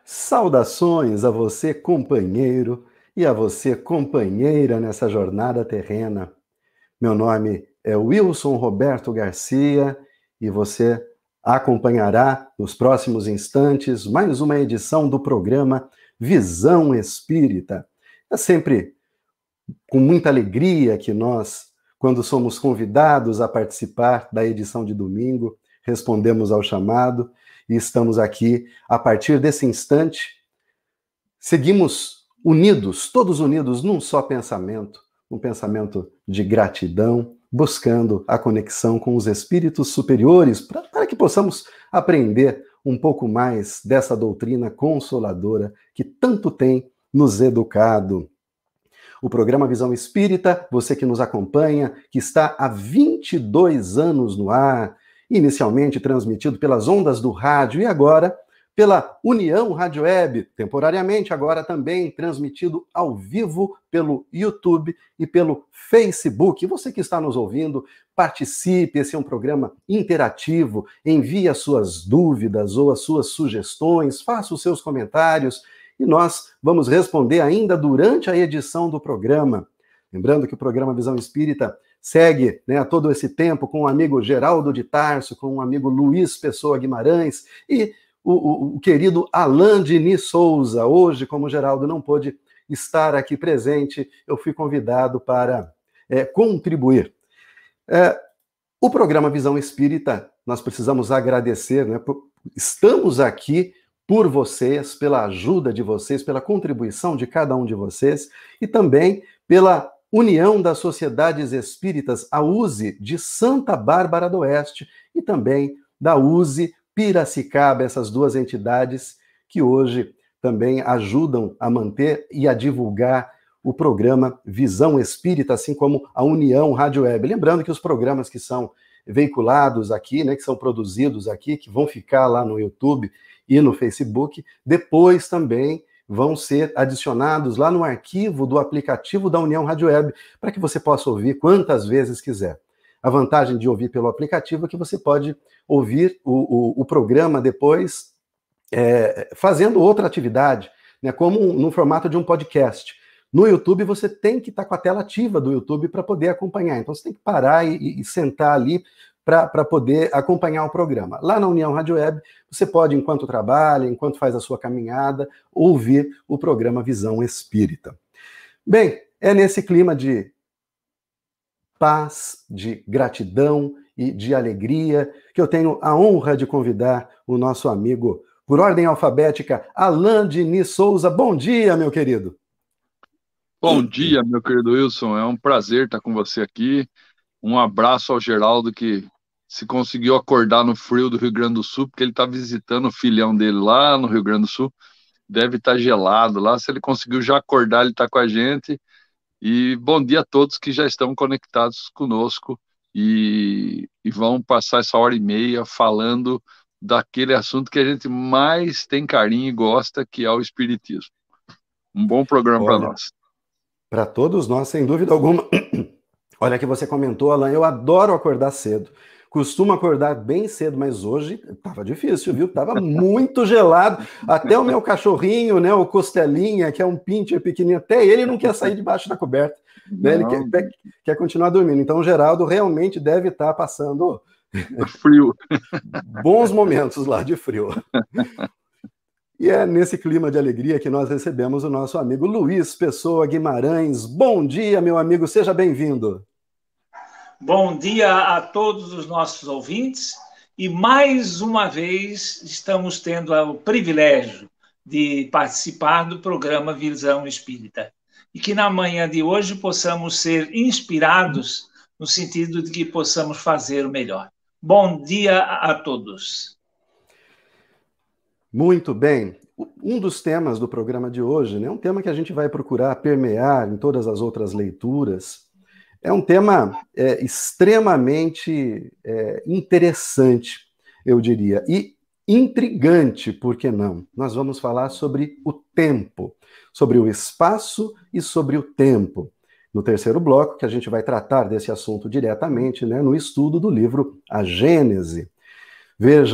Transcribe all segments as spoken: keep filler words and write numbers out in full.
Saudações a você, companheiro, e a você, companheira, nessa jornada terrena. Meu nome é Wilson Roberto Garcia e você acompanhará nos próximos instantes mais uma edição do programa Visão Espírita. É sempre com muita alegria que nós, quando somos convidados a participar da edição de domingo, respondemos ao chamado e estamos aqui a partir desse instante. Seguimos unidos, todos unidos num só pensamento, um pensamento de gratidão, buscando a conexão com os espíritos superiores, para, para que possamos aprender um pouco mais dessa doutrina consoladora que tanto tem nos educado. O programa Visão Espírita, você que nos acompanha, que está há vinte e dois anos no ar, inicialmente transmitido pelas ondas do rádio e agora pela União Rádio Web, temporariamente agora também transmitido ao vivo pelo YouTube e pelo Facebook. Você que está nos ouvindo, participe, esse é um programa interativo, envie as suas dúvidas ou as suas sugestões, faça os seus comentários e nós vamos responder ainda durante a edição do programa. Lembrando que o programa Visão Espírita segue, né, todo esse tempo com o amigo Geraldo de Tarso, com o amigo Luiz Pessoa Guimarães e o, o, o querido Alain Diniz Souza. Hoje, como o Geraldo não pôde estar aqui presente, eu fui convidado para é, contribuir. É, o programa Visão Espírita, nós precisamos agradecer, né, por, estamos aqui por vocês, pela ajuda de vocês, pela contribuição de cada um de vocês e também pela União das Sociedades Espíritas, a U S E de Santa Bárbara do Oeste e também da U S E Piracicaba, essas duas entidades que hoje também ajudam a manter e a divulgar o programa Visão Espírita, assim como a União Rádio Web. Lembrando que os programas que são veiculados aqui, né, que são produzidos aqui, que vão ficar lá no YouTube e no Facebook, depois também vão ser adicionados lá no arquivo do aplicativo da União Rádio Web, para que você possa ouvir quantas vezes quiser. A vantagem de ouvir pelo aplicativo é que você pode ouvir o, o, o programa depois é, fazendo outra atividade, né, como um, no formato de um podcast. No YouTube você tem que estar com a tela ativa do YouTube para poder acompanhar, então você tem que parar e, e sentar ali para poder acompanhar o programa. Lá na União Rádio Web, você pode, enquanto trabalha, enquanto faz a sua caminhada, ouvir o programa Visão Espírita. Bem, é nesse clima de paz, de gratidão e de alegria que eu tenho a honra de convidar o nosso amigo, por ordem alfabética, Alain Diniz Souza. Bom dia, meu querido. Bom dia, meu querido Wilson. É um prazer estar com você aqui. Um abraço ao Geraldo, que se conseguiu acordar no frio do Rio Grande do Sul, porque ele está visitando o filhão dele lá no Rio Grande do Sul. Deve estar gelado lá. Se ele conseguiu já acordar, ele está com a gente. E bom dia a todos que já estão conectados conosco e, e vão passar essa hora e meia falando daquele assunto que a gente mais tem carinho e gosta, que é o Espiritismo. Um bom programa para nós. Para todos nós, sem dúvida alguma. Olha que você comentou, Alain, eu adoro acordar cedo. Costumo acordar bem cedo, mas hoje estava difícil, viu? Estava muito gelado. Até o meu cachorrinho, né, o Costelinha, que é um pincher pequenininho, até ele não quer sair debaixo da coberta. Né? Ele quer, quer continuar dormindo. Então o Geraldo realmente deve estar passando frio. Bons momentos lá de frio. E é nesse clima de alegria que nós recebemos o nosso amigo Luiz Pessoa Guimarães. Bom dia, meu amigo, seja bem-vindo. Bom dia a todos os nossos ouvintes e mais uma vez estamos tendo o privilégio de participar do programa Visão Espírita e que na manhã de hoje possamos ser inspirados no sentido de que possamos fazer o melhor. Bom dia a todos. Muito bem. Um dos temas do programa de hoje, né, um tema que a gente vai procurar permear em todas as outras leituras, é um tema é, extremamente é, interessante, eu diria, e intrigante, por que não? Nós vamos falar sobre o tempo, sobre o espaço e sobre o tempo. No terceiro bloco, que a gente vai tratar desse assunto diretamente, né, no estudo do livro A Gênese. Vejam,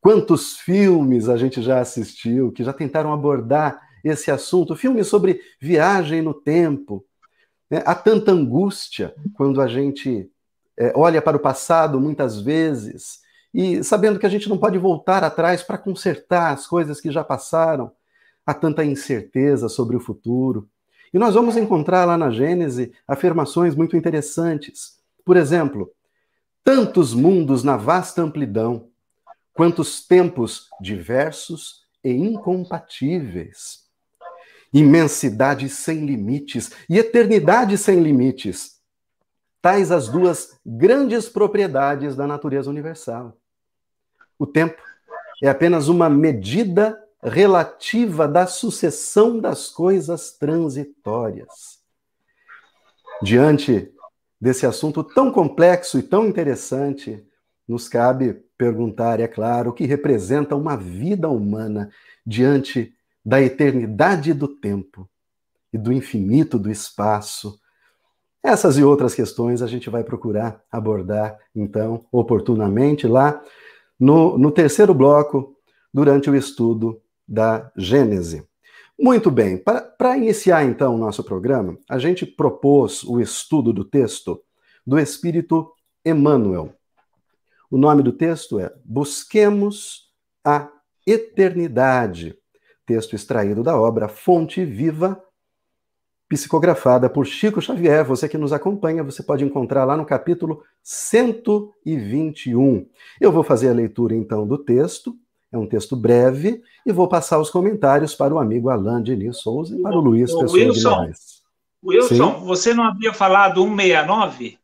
Quantos filmes a gente já assistiu que já tentaram abordar esse assunto? Filmes sobre viagem no tempo. Né? Há tanta angústia quando a gente é, olha para o passado muitas vezes e sabendo que a gente não pode voltar atrás para consertar as coisas que já passaram. Há tanta incerteza sobre o futuro. E nós vamos encontrar lá na Gênese afirmações muito interessantes. Por exemplo, tantos mundos na vasta amplidão, quantos tempos diversos e incompatíveis. Imensidade sem limites e eternidade sem limites. Tais as duas grandes propriedades da natureza universal. O tempo é apenas uma medida relativa da sucessão das coisas transitórias. Diante desse assunto tão complexo e tão interessante, nos cabe perguntar, é claro, o que representa uma vida humana diante da eternidade do tempo e do infinito do espaço. Essas e outras questões a gente vai procurar abordar, então, oportunamente lá no, no terceiro bloco, durante o estudo da Gênese. Muito bem, para iniciar então o nosso programa, a gente propôs o estudo do texto do Espírito Emmanuel. O nome do texto é Busquemos a Eternidade, texto extraído da obra Fonte Viva, psicografada por Chico Xavier. Você que nos acompanha, você pode encontrar lá no capítulo cento e vinte e um. Eu vou fazer a leitura então do texto. É um texto breve e vou passar os comentários para o amigo Alain Diniz Souza e para o Luiz Pessoa Wilson, Guimarães. Wilson, Sim? Você não havia falado cento e sessenta e nove?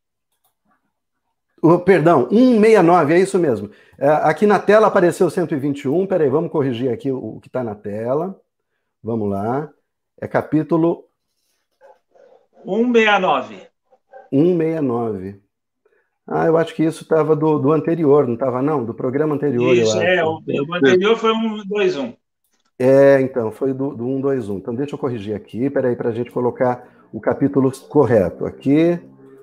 Oh, perdão, cento e sessenta e nove, é isso mesmo. É, aqui na tela apareceu cento e vinte e um, peraí, vamos corrigir aqui o, o que está na tela. Vamos lá. É capítulo... cento e sessenta e nove. cento e sessenta e nove. Ah, eu acho que isso estava do, do anterior, não estava não? Do programa anterior, Isso, eu acho. é, o, o anterior foi cento e vinte e um. É, então, foi do, do cento e vinte e um. Então, deixa eu corrigir aqui, peraí, para a gente colocar o capítulo correto. Aqui.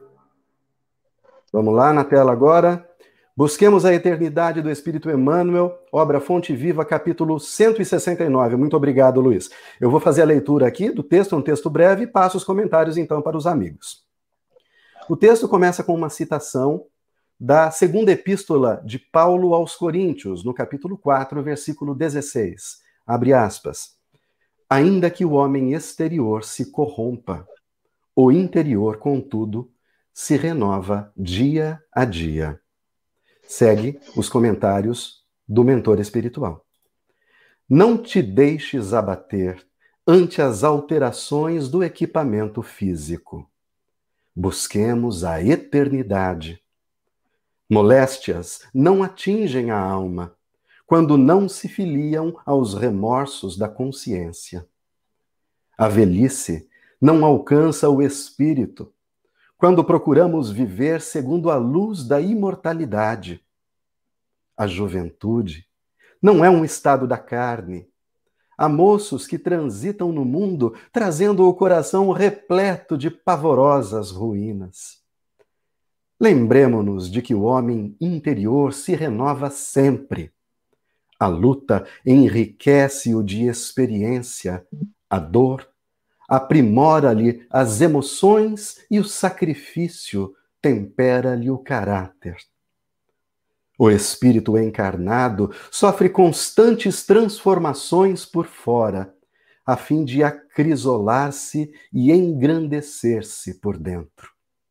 Vamos lá, na tela agora. Busquemos a Eternidade do Espírito Emmanuel, obra Fonte Viva, capítulo cento e sessenta e nove. Muito obrigado, Luiz. Eu vou fazer a leitura aqui do texto, um texto breve, e passo os comentários, então, para os amigos. O texto começa com uma citação da segunda epístola de Paulo aos Coríntios, no capítulo quatro, versículo dezesseis. Abre aspas. Ainda que o homem exterior se corrompa, o interior, contudo, se renova dia a dia. Segue os comentários do mentor espiritual. Não te deixes abater ante as alterações do equipamento físico. Busquemos a eternidade. Moléstias não atingem a alma quando não se filiam aos remorsos da consciência. A velhice não alcança o espírito quando procuramos viver segundo a luz da imortalidade. A juventude não é um estado da carne. Há moços que transitam no mundo trazendo o coração repleto de pavorosas ruínas. Lembremo-nos de que o homem interior se renova sempre. A luta enriquece-o de experiência, a dor aprimora-lhe as emoções e o sacrifício tempera-lhe o caráter. O espírito encarnado sofre constantes transformações por fora, a fim de acrisolar-se e engrandecer-se por dentro.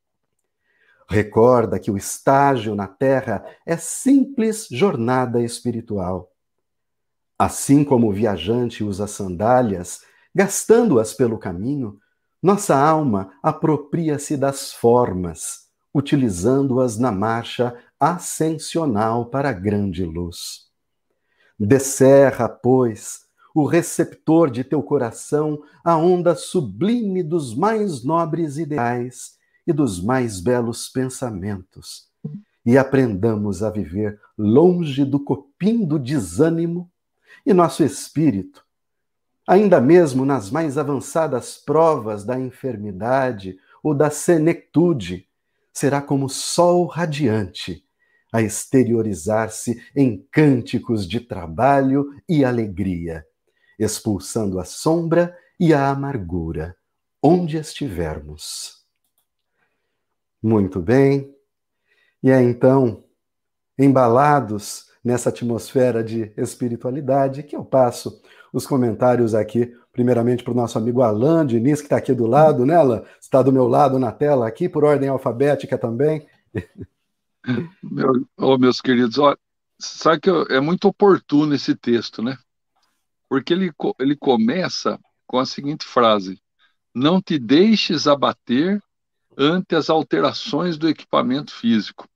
Recorda que o estágio na Terra é simples jornada espiritual. Assim como o viajante usa sandálias, gastando-as pelo caminho, nossa alma apropria-se das formas, utilizando-as na marcha ascensional para a grande luz. Descerra, pois, o receptor de teu coração a onda sublime dos mais nobres ideais e dos mais belos pensamentos, e aprendamos a viver longe do copim do desânimo, e nosso espírito, ainda mesmo nas mais avançadas provas da enfermidade ou da senectude, será como sol radiante, a exteriorizar-se em cânticos de trabalho e alegria, expulsando a sombra e a amargura, onde estivermos. Muito bem. E é então, embalados nessa atmosfera de espiritualidade, que eu passo os comentários aqui, primeiramente para o nosso amigo Alain Diniz, que está aqui do lado, né, Alain? Está do meu lado na tela aqui, por ordem alfabética também. Meu, oh, meus queridos, olha, sabe que é muito oportuno esse texto, né? Porque ele, ele começa com a seguinte frase: não te deixes abater ante as alterações do equipamento físico.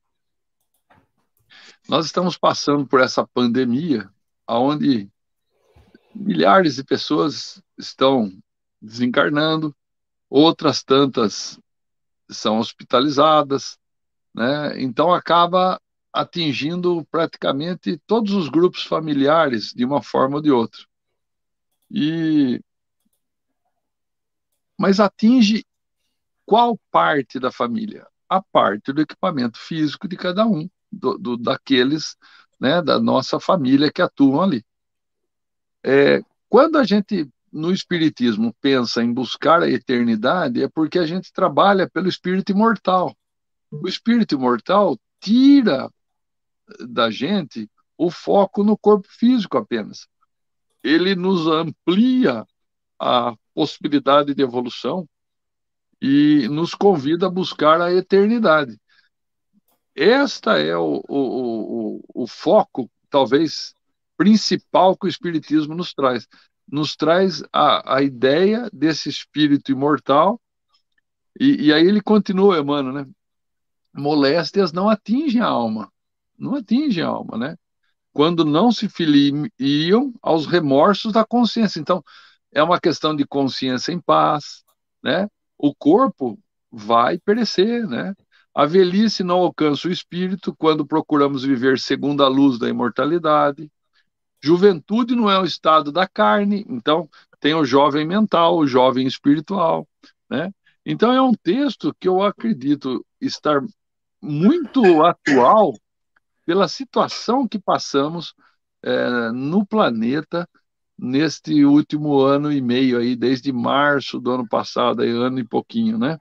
Nós estamos passando por essa pandemia, onde milhares de pessoas estão desencarnando, outras tantas são hospitalizadas, né? Então acaba atingindo praticamente todos os grupos familiares de uma forma ou de outra. E mas atinge qual parte da família? A parte do equipamento físico de cada um, do, do, daqueles, né, da nossa família que atuam ali. É, quando a gente, no Espiritismo, pensa em buscar a eternidade, é porque a gente trabalha pelo espírito imortal. O espírito imortal tira da gente o foco no corpo físico apenas. Ele nos amplia a possibilidade de evolução e nos convida a buscar a eternidade. Esta é o, o, o, o foco, talvez, principal que o Espiritismo nos traz. Nos traz a, a ideia desse espírito imortal, e, e aí ele continua, Emmanuel, né? Moléstias não atingem a alma, não atingem a alma, né? Quando não se filiam aos remorsos da consciência. Então, é uma questão de consciência em paz, né? O corpo vai perecer, né? A velhice não alcança o espírito quando procuramos viver segundo a luz da imortalidade. Juventude não é o estado da carne, então tem o jovem mental, o jovem espiritual, né? Então é um texto que eu acredito estar muito atual pela situação que passamos é, no planeta neste último ano e meio aí, desde março do ano passado, aí, ano e pouquinho, né?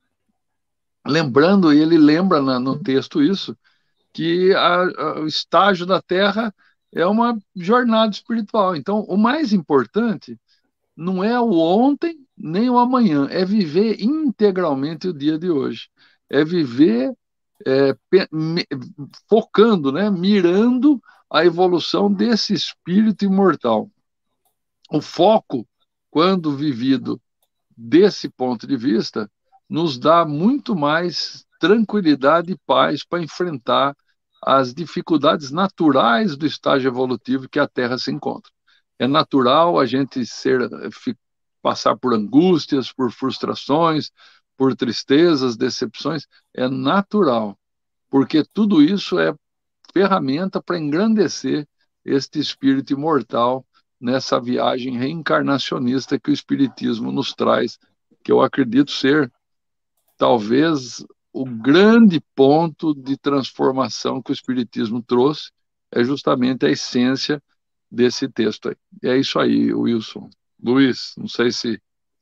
Lembrando, ele lembra na, no texto isso, que a, a, o estágio da Terra é uma jornada espiritual. Então, o mais importante não é o ontem nem o amanhã, é viver integralmente o dia de hoje. É viver é, me, focando, né, mirando a evolução desse espírito imortal. O foco, quando vivido desse ponto de vista, nos dá muito mais tranquilidade e paz para enfrentar as dificuldades naturais do estágio evolutivo que a Terra se encontra. É natural a gente ser, passar por angústias, por frustrações, por tristezas, decepções, é natural, porque tudo isso é ferramenta para engrandecer este espírito imortal nessa viagem reencarnacionista que o Espiritismo nos traz, que eu acredito ser talvez o grande ponto de transformação que o Espiritismo trouxe, é justamente a essência desse texto aí. E é isso aí, Wilson. Luiz, não sei se...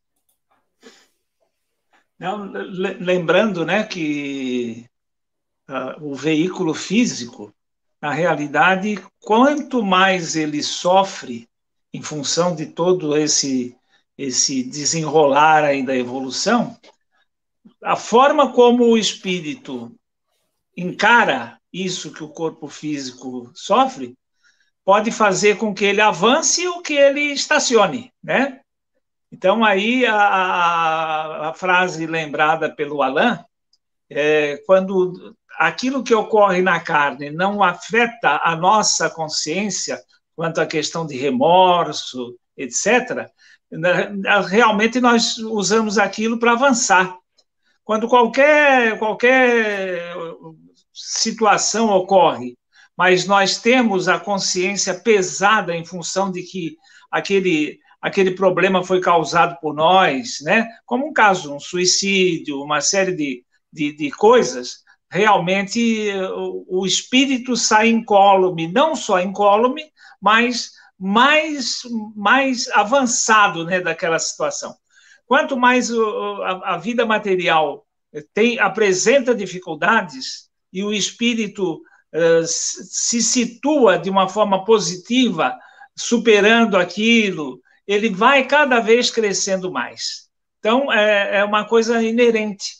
Não, lembrando, né, que uh, o veículo físico, na realidade, quanto mais ele sofre em função de todo esse, esse desenrolar aí da evolução, a forma como o espírito encara isso que o corpo físico sofre pode fazer com que ele avance ou que ele estacione, né? Então, aí, a, a, a frase lembrada pelo Alain, é, quando aquilo que ocorre na carne não afeta a nossa consciência quanto à questão de remorso, etcétera, realmente nós usamos aquilo para avançar. Quando qualquer, qualquer situação ocorre, mas nós temos a consciência pesada em função de que aquele, aquele problema foi causado por nós, né? Como um caso, um suicídio, uma série de, de, de coisas, realmente o, o espírito sai incólume, não só incólume, mas mais, mais avançado, né, daquela situação. Quanto mais o, a, a vida material tem, apresenta dificuldades e o espírito uh, se situa de uma forma positiva, superando aquilo, ele vai cada vez crescendo mais. Então, é, é uma coisa inerente.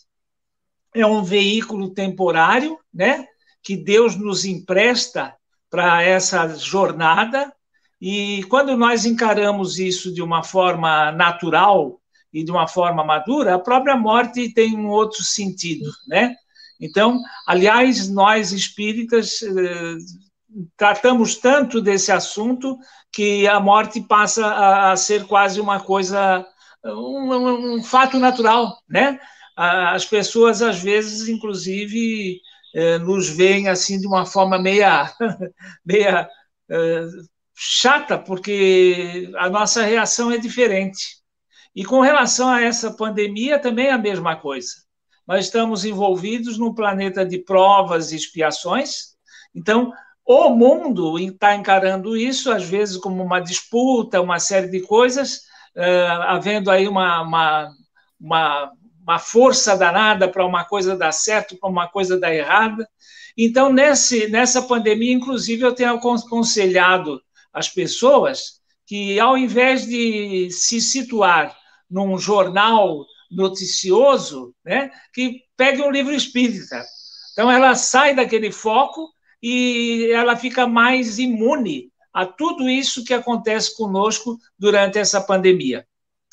É um veículo temporário, né, que Deus nos empresta para essa jornada, e quando nós encaramos isso de uma forma natural e de uma forma madura, a própria morte tem um outro sentido, né? Então, aliás, nós espíritas eh, tratamos tanto desse assunto que a morte passa a, a ser quase uma coisa, um, um, um fato natural, né? As pessoas, às vezes, inclusive, eh, nos veem assim de uma forma meia, meia eh, chata, porque a nossa reação é diferente. E com relação a essa pandemia, também é a mesma coisa. Nós estamos envolvidos num planeta de provas e expiações, então o mundo está encarando isso, às vezes, como uma disputa, uma série de coisas, eh, havendo aí uma, uma, uma uma força danada para uma coisa dar certo, para uma coisa dar errada. Então, nesse, nessa pandemia, inclusive, eu tenho aconselhado as pessoas que, ao invés de se situar num jornal noticioso, né, que pegue um livro espírita. Então, ela sai daquele foco e ela fica mais imune a tudo isso que acontece conosco durante essa pandemia.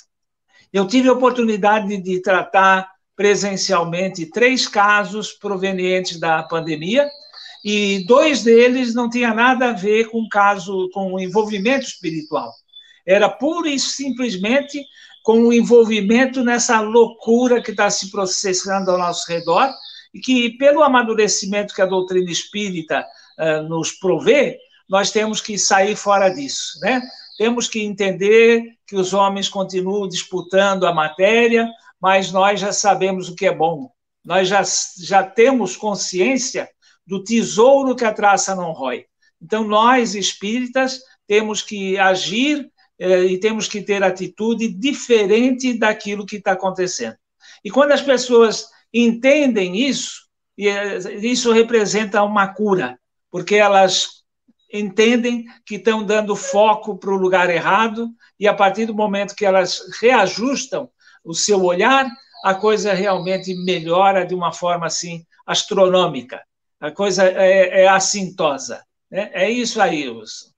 Eu tive a oportunidade de tratar presencialmente três casos provenientes da pandemia, e dois deles não tinham nada a ver com caso, com envolvimento espiritual. Era pura e simplesmente com o envolvimento nessa loucura que está se processando ao nosso redor, e que, pelo amadurecimento que a doutrina espírita uh, nos provê, nós temos que sair fora disso, né? Temos que entender que os homens continuam disputando a matéria, mas nós já sabemos o que é bom. Nós já, já temos consciência do tesouro que a traça não rói. Então, nós, espíritas, temos que agir eh, e temos que ter atitude diferente daquilo que está acontecendo. E quando as pessoas entendem isso, isso representa uma cura, porque elas entendem que estão dando foco para o lugar errado, e a partir do momento que elas reajustam o seu olhar, a coisa realmente melhora de uma forma assim astronômica. A coisa é, é assintosa. Né? É isso aí, Wilson.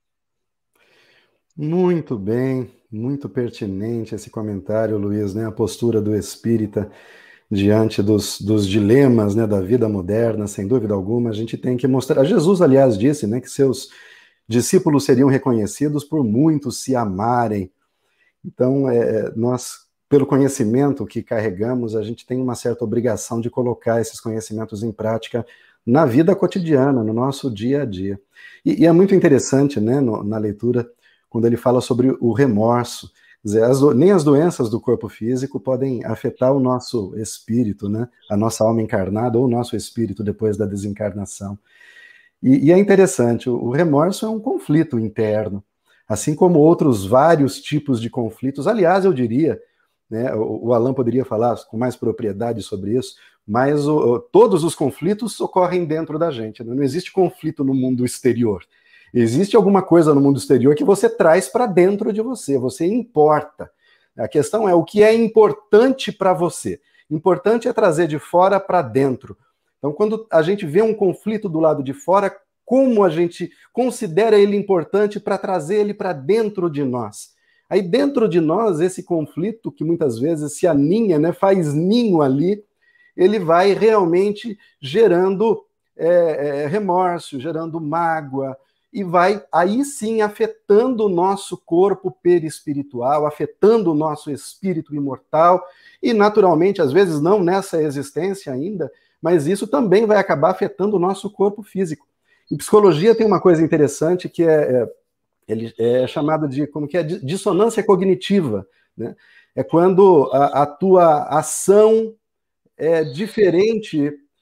Muito bem, muito pertinente esse comentário, Luiz, né? A postura do espírita diante dos, dos dilemas, né, da vida moderna, sem dúvida alguma, a gente tem que mostrar. Jesus, aliás, disse, né, que seus discípulos seriam reconhecidos por muitos se amarem. Então, é, nós, pelo conhecimento que carregamos, a gente tem uma certa obrigação de colocar esses conhecimentos em prática na vida cotidiana, no nosso dia a dia. E, e é muito interessante, né, no, na leitura, quando ele fala sobre o remorso. Quer dizer, as, nem as doenças do corpo físico podem afetar o nosso espírito, né? A nossa alma encarnada ou o nosso espírito depois da desencarnação. E, e é interessante, o, o remorso é um conflito interno, assim como outros vários tipos de conflitos. Aliás, eu diria, né, o, o Alan poderia falar com mais propriedade sobre isso, mas o, todos os conflitos ocorrem dentro da gente, né? Não existe conflito no mundo exterior. Existe alguma coisa no mundo exterior que você traz para dentro de você, você importa. A questão é o que é importante para você. Importante é trazer de fora para dentro. Então, quando a gente vê um conflito do lado de fora, como a gente considera ele importante para trazer ele para dentro de nós? Aí, dentro de nós, esse conflito, que muitas vezes se aninha, né, faz ninho ali, ele vai realmente gerando é, é, remorso, gerando mágoa, e vai, aí sim, afetando o nosso corpo perispiritual, afetando o nosso espírito imortal, e naturalmente, às vezes não nessa existência ainda, mas isso também vai acabar afetando o nosso corpo físico. Em psicologia tem uma coisa interessante que é, é, ele é chamada de, como que é, dissonância cognitiva, né? É quando a, a tua ação é diferente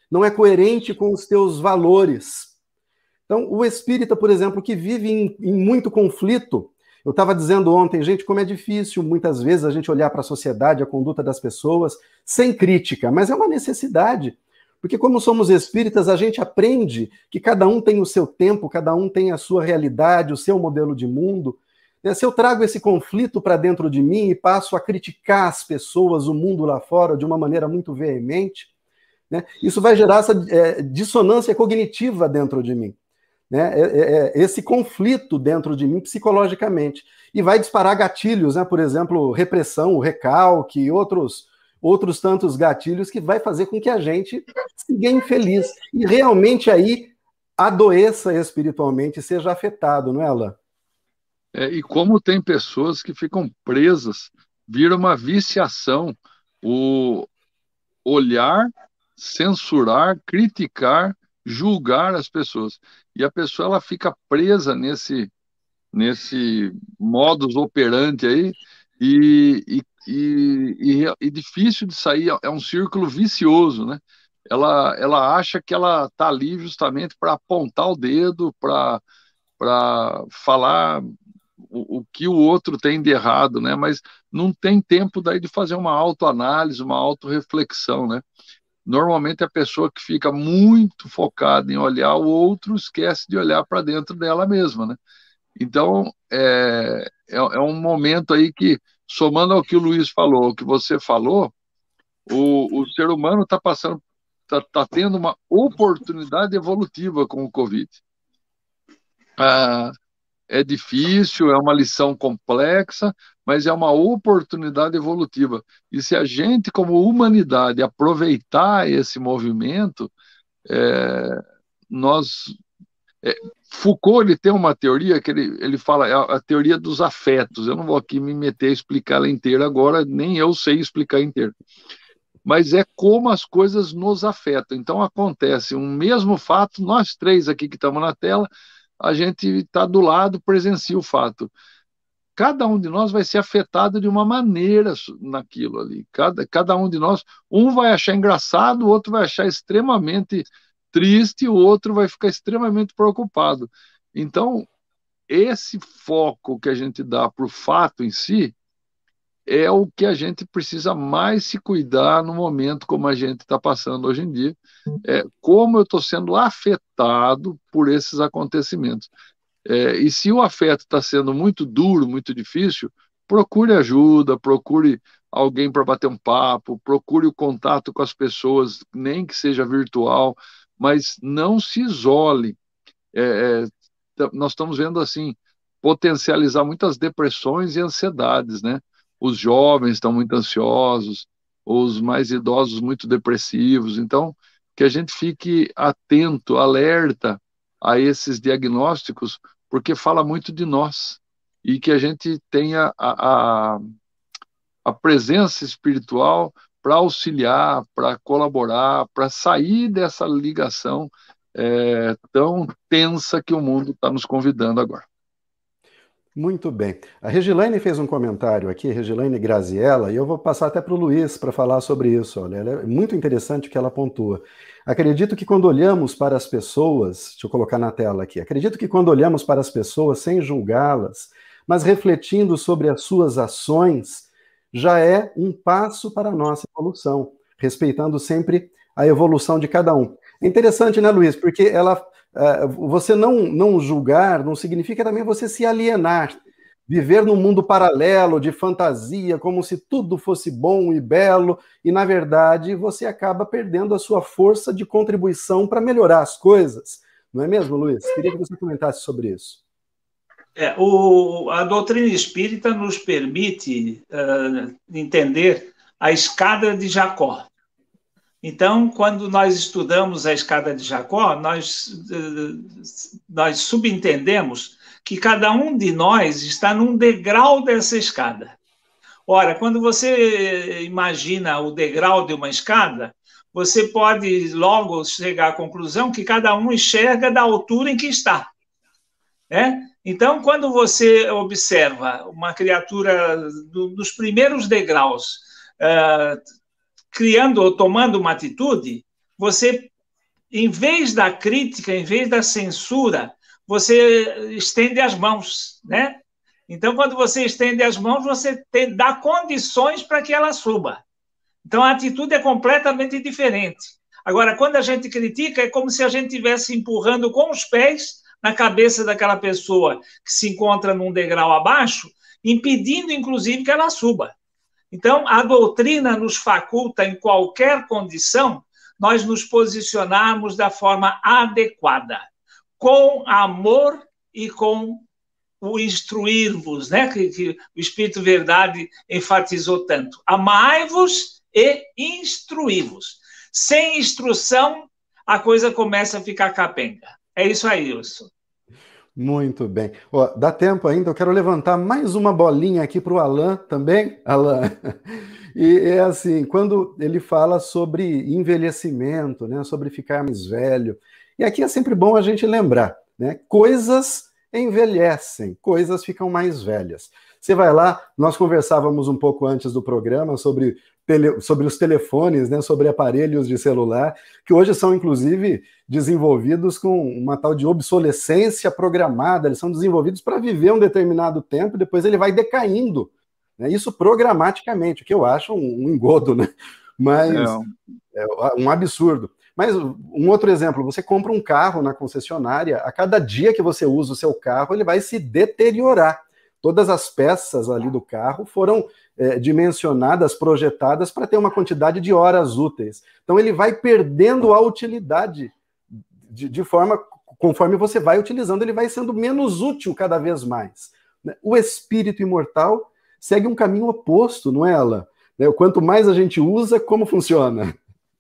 não é coerente com os teus valores. Então, o espírita, por exemplo, que vive em, em muito conflito, eu estava dizendo ontem, gente, como é difícil muitas vezes a gente olhar para a sociedade, a conduta das pessoas, sem crítica, mas é uma necessidade. Porque como somos espíritas, a gente aprende que cada um tem o seu tempo, cada um tem a sua realidade, o seu modelo de mundo. Se eu trago esse conflito para dentro de mim e passo a criticar as pessoas, o mundo lá fora, de uma maneira muito veemente, né, isso vai gerar essa é, dissonância cognitiva dentro de mim. Né, é, é, esse conflito dentro de mim psicologicamente. E vai disparar gatilhos, né, por exemplo, repressão, recalque, outros... outros tantos gatilhos que vai fazer com que a gente siga infeliz e realmente aí adoeça espiritualmente, seja afetado, não é, Alain? É, e como tem pessoas que ficam presas, vira uma viciação, o olhar, censurar, criticar, julgar as pessoas. E a pessoa ela fica presa nesse, nesse modus operandi aí, e, e E, e, e difícil de sair, é um círculo vicioso, né? Ela, ela acha que ela está ali justamente para apontar o dedo, para para falar o, o que o outro tem de errado, né? Mas não tem tempo daí de fazer uma autoanálise, uma autorreflexão, né? Normalmente a pessoa que fica muito focada em olhar o outro esquece de olhar para dentro dela mesma, né? Então, é, é, é um momento aí que, somando ao que o Luiz falou, o que você falou, o, o ser humano está passando, está tá tendo uma oportunidade evolutiva com o Covid. Ah, é difícil, é uma lição complexa, mas é uma oportunidade evolutiva. E se a gente, como humanidade, aproveitar esse movimento, é, nós... É, Foucault ele tem uma teoria que ele, ele fala, é a, a teoria dos afetos. Eu não vou aqui me meter a explicar ela inteira agora, nem eu sei explicar inteira. Mas é como as coisas nos afetam. Então acontece um mesmo fato, nós três aqui que estamos na tela, a gente está do lado, presencia o fato. Cada um de nós vai ser afetado de uma maneira naquilo ali. Cada, cada um de nós, um vai achar engraçado, o outro vai achar extremamente triste, o outro vai ficar extremamente preocupado. Então, esse foco que a gente dá para o fato em si é o que a gente precisa mais se cuidar no momento como a gente está passando hoje em dia. É, como eu estou sendo afetado por esses acontecimentos. É, e se o afeto está sendo muito duro, muito difícil, procure ajuda, procure alguém para bater um papo, procure o contato com as pessoas, nem que seja virtual, mas não se isole. É, é, nós estamos vendo assim, potencializar muitas depressões e ansiedades, né? Os jovens estão muito ansiosos, os mais idosos muito depressivos, então que a gente fique atento, alerta a esses diagnósticos, porque fala muito de nós, e que a gente tenha a, a, a presença espiritual para auxiliar, para colaborar, para sair dessa ligação é, tão tensa que o mundo está nos convidando agora. Muito bem. A Regilane fez um comentário aqui, Regilane Graziella, e eu vou passar até para o Luiz para falar sobre isso. Olha, é muito interessante o que ela pontua. Acredito que quando olhamos para as pessoas, deixa eu colocar na tela aqui, acredito que quando olhamos para as pessoas sem julgá-las, mas refletindo sobre as suas ações, já é um passo para a nossa evolução, respeitando sempre a evolução de cada um. É interessante, né, Luiz? Porque ela, uh, você não, não julgar não significa também você se alienar, viver num mundo paralelo de fantasia, como se tudo fosse bom e belo, e, na verdade, você acaba perdendo a sua força de contribuição para melhorar as coisas. Não é mesmo, Luiz? Queria que você comentasse sobre isso. É, o, a doutrina espírita nos permite uh, entender a escada de Jacó. Então, quando nós estudamos a escada de Jacó, nós, uh, nós subentendemos que cada um de nós está num degrau dessa escada. Ora, quando você imagina o degrau de uma escada, você pode logo chegar à conclusão que cada um enxerga da altura em que está. Né? Então, quando você observa uma criatura do, dos primeiros degraus uh, criando ou tomando uma atitude, você em vez da crítica, em vez da censura, você estende as mãos, né? Então, quando você estende as mãos, você tem, dá condições para que ela suba. Então, a atitude é completamente diferente. Agora, quando a gente critica, é como se a gente estivesse empurrando com os pés na cabeça daquela pessoa que se encontra num degrau abaixo, impedindo, inclusive, que ela suba. Então, a doutrina nos faculta, em qualquer condição, nós nos posicionarmos da forma adequada, com amor e com o instruir-vos, né? que, que o Espírito Verdade enfatizou tanto. Amai-vos e instruí-vos. Sem instrução, a coisa começa a ficar capenga. É isso aí, Wilson. Muito bem. Ó, dá tempo ainda, eu quero levantar mais uma bolinha aqui para o Alain também, Alain. E é assim, quando ele fala sobre envelhecimento, né, sobre ficar mais velho, e aqui é sempre bom a gente lembrar, né, coisas envelhecem, coisas ficam mais velhas. Você vai lá, nós conversávamos um pouco antes do programa sobre, tele, sobre os telefones, né, sobre aparelhos de celular, que hoje são, inclusive, desenvolvidos com uma tal de obsolescência programada, eles são desenvolvidos para viver um determinado tempo e depois ele vai decaindo, né, isso programaticamente, o que eu acho um, um engodo, né, mas é. é um absurdo. Mas um outro exemplo, você compra um carro na concessionária, a cada dia que você usa o seu carro, ele vai se deteriorar. Todas as peças ali do carro foram é, dimensionadas, projetadas para ter uma quantidade de horas úteis. Então ele vai perdendo a utilidade de, de forma, conforme você vai utilizando, ele vai sendo menos útil cada vez mais. O espírito imortal segue um caminho oposto, não é, Alain? Quanto mais a gente usa, como funciona?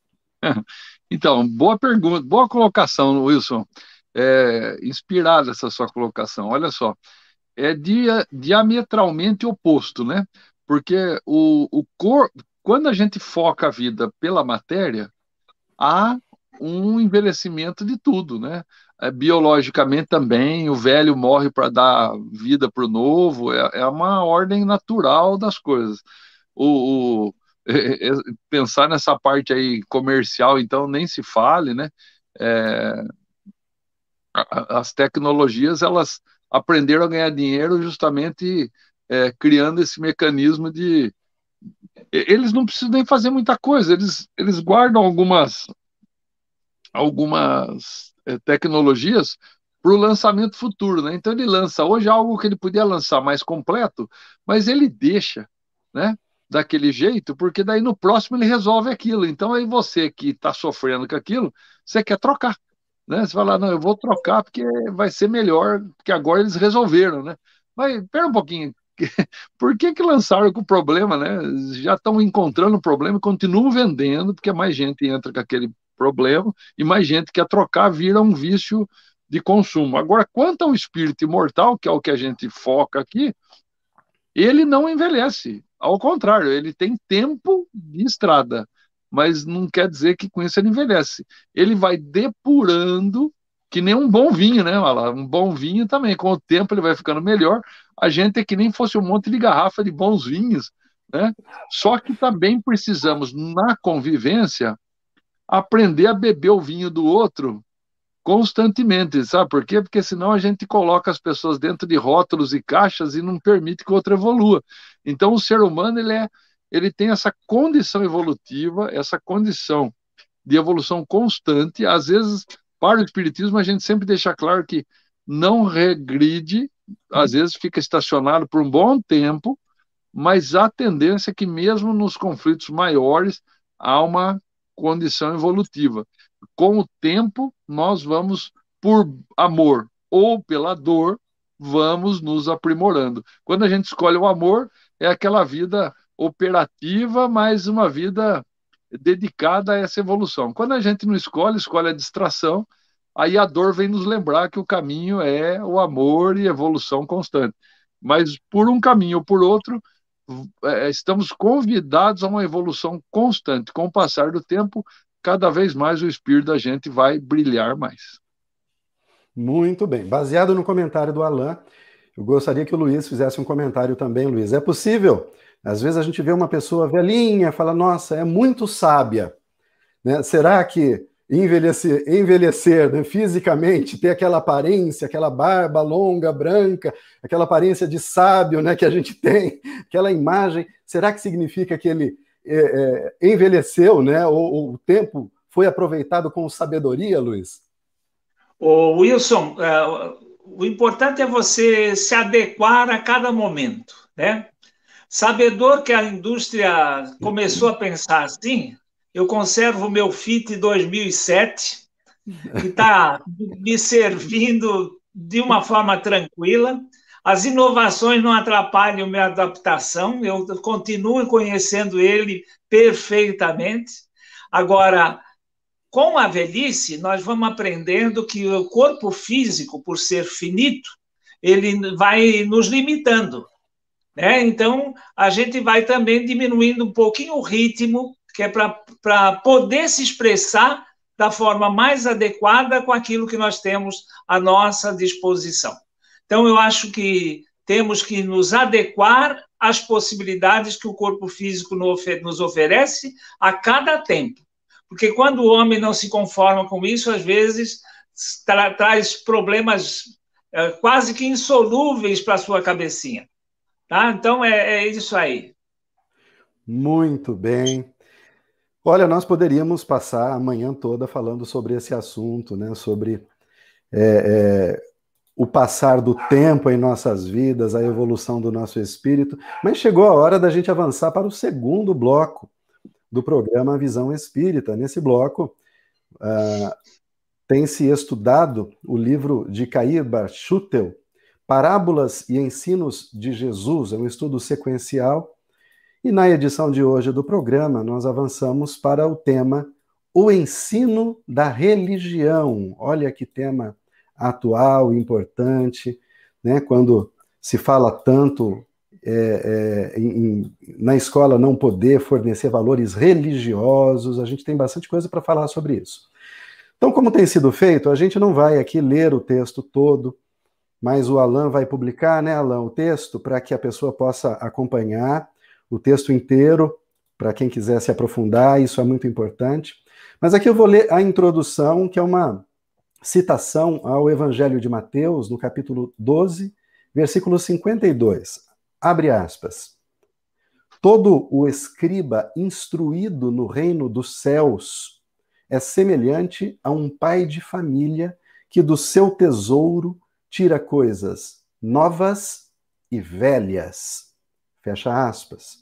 Então, boa pergunta, boa colocação, Wilson. É, inspirada essa sua colocação. Olha só, é dia, diametralmente oposto, né? Porque o, o cor, quando a gente foca a vida pela matéria, há um envelhecimento de tudo, né? É, biologicamente também, o velho morre para dar vida para o novo, é, é uma ordem natural das coisas. O, o pensar nessa parte aí comercial, então nem se fale, né? É, as tecnologias, elas aprenderam a ganhar dinheiro justamente é, criando esse mecanismo de... Eles não precisam nem fazer muita coisa, eles, eles guardam algumas, algumas é, tecnologias para o lançamento futuro, né? Então ele lança hoje algo que ele podia lançar mais completo, mas ele deixa, né, daquele jeito, porque daí no próximo ele resolve aquilo. Então aí você que está sofrendo com aquilo, você quer trocar, né? Você fala, não, eu vou trocar porque vai ser melhor, porque agora eles resolveram, né? Mas pera um pouquinho, por que que lançaram com o problema, né? Já estão encontrando o problema e continuam vendendo, porque mais gente entra com aquele problema e mais gente quer trocar, vira um vício de consumo. Agora, quanto ao espírito imortal, que é o que a gente foca aqui, ele não envelhece. Ao contrário, ele tem tempo de estrada, mas não quer dizer que com isso ele envelhece. Ele vai depurando, que nem um bom vinho, né? Um bom vinho também, com o tempo ele vai ficando melhor. A gente é que nem fosse um monte de garrafa de bons vinhos, né? Só que também precisamos, na convivência, aprender a beber o vinho do outro constantemente, sabe por quê? Porque senão a gente coloca as pessoas dentro de rótulos e caixas e não permite que o outro evolua. Então o ser humano, ele, é, ele tem essa condição evolutiva, essa condição de evolução constante. Às vezes, para o espiritismo, a gente sempre deixa claro que não regride, às vezes fica estacionado por um bom tempo, mas há tendência que mesmo nos conflitos maiores há uma condição evolutiva. Com o tempo, nós vamos, por amor ou pela dor, vamos nos aprimorando. Quando a gente escolhe o amor, é aquela vida operativa, mas uma vida dedicada a essa evolução. Quando a gente não escolhe, escolhe a distração, aí a dor vem nos lembrar que o caminho é o amor e evolução constante. Mas por um caminho ou por outro, estamos convidados a uma evolução constante. Com o passar do tempo, cada vez mais o espírito da gente vai brilhar mais. Muito bem. Baseado no comentário do Alain, eu gostaria que o Luiz fizesse um comentário também, Luiz. É possível? Às vezes a gente vê uma pessoa velhinha, fala, nossa, é muito sábia, né? Será que envelhecer, envelhecer né, fisicamente, ter aquela aparência, aquela barba longa, branca, aquela aparência de sábio né, que a gente tem, aquela imagem, será que significa que ele é, é, envelheceu, né, ou, ou o tempo foi aproveitado com sabedoria, Luiz? Ô, Wilson, uh, o importante é você se adequar a cada momento, né? Sabedor que a indústria começou a pensar assim, eu conservo o meu Fit dois mil e sete, que está me servindo de uma forma tranquila. As inovações não atrapalham minha adaptação, eu continuo conhecendo ele perfeitamente. Agora, com a velhice, nós vamos aprendendo que o corpo físico, por ser finito, ele vai nos limitando. Né? Então, a gente vai também diminuindo um pouquinho o ritmo, que é para poder se expressar da forma mais adequada com aquilo que nós temos à nossa disposição. Então, eu acho que temos que nos adequar às possibilidades que o corpo físico nos oferece a cada tempo. Porque quando o homem não se conforma com isso, às vezes tra traz problemas é, quase que insolúveis para a sua cabecinha. Tá? Então, é, é isso aí. Muito bem. Olha, nós poderíamos passar a manhã toda falando sobre esse assunto, né? Sobre é, é, o passar do tempo em nossas vidas, a evolução do nosso espírito, mas chegou a hora da gente avançar para o segundo bloco do programa Visão Espírita. Nesse bloco, uh, tem-se estudado o livro de Cair Bar Schutel, Parábolas e Ensinos de Jesus, é um estudo sequencial, e na edição de hoje do programa nós avançamos para o tema O Ensino da Religião. Olha que tema atual, importante, né? Quando se fala tanto é, é, em, na escola não poder fornecer valores religiosos, a gente tem bastante coisa para falar sobre isso. Então, como tem sido feito, a gente não vai aqui ler o texto todo, mas o Alan vai publicar, né, Alan, o texto para que a pessoa possa acompanhar o texto inteiro, para quem quiser se aprofundar, isso é muito importante. Mas aqui eu vou ler a introdução, que é uma citação ao Evangelho de Mateus, no capítulo doze, versículo cinquenta e dois. Abre aspas. Todo o escriba instruído no reino dos céus é semelhante a um pai de família que do seu tesouro tira coisas novas e velhas. Fecha aspas.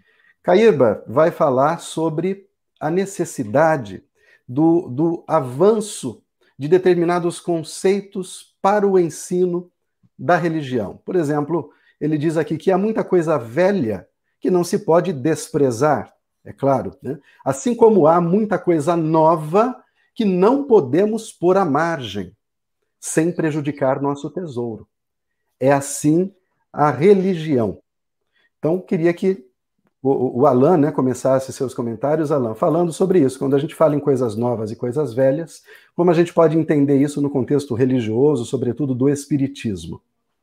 Cairba vai falar sobre a necessidade do, do avanço de determinados conceitos para o ensino da religião. Por exemplo, ele diz aqui que há muita coisa velha que não se pode desprezar, é claro, né? Assim como há muita coisa nova que não podemos pôr à margem, sem prejudicar nosso tesouro. É assim a religião. Então, queria que o, o Alan né, começasse seus comentários, Alan, falando sobre isso. Quando a gente fala em coisas novas e coisas velhas, como a gente pode entender isso no contexto religioso, sobretudo do espiritismo?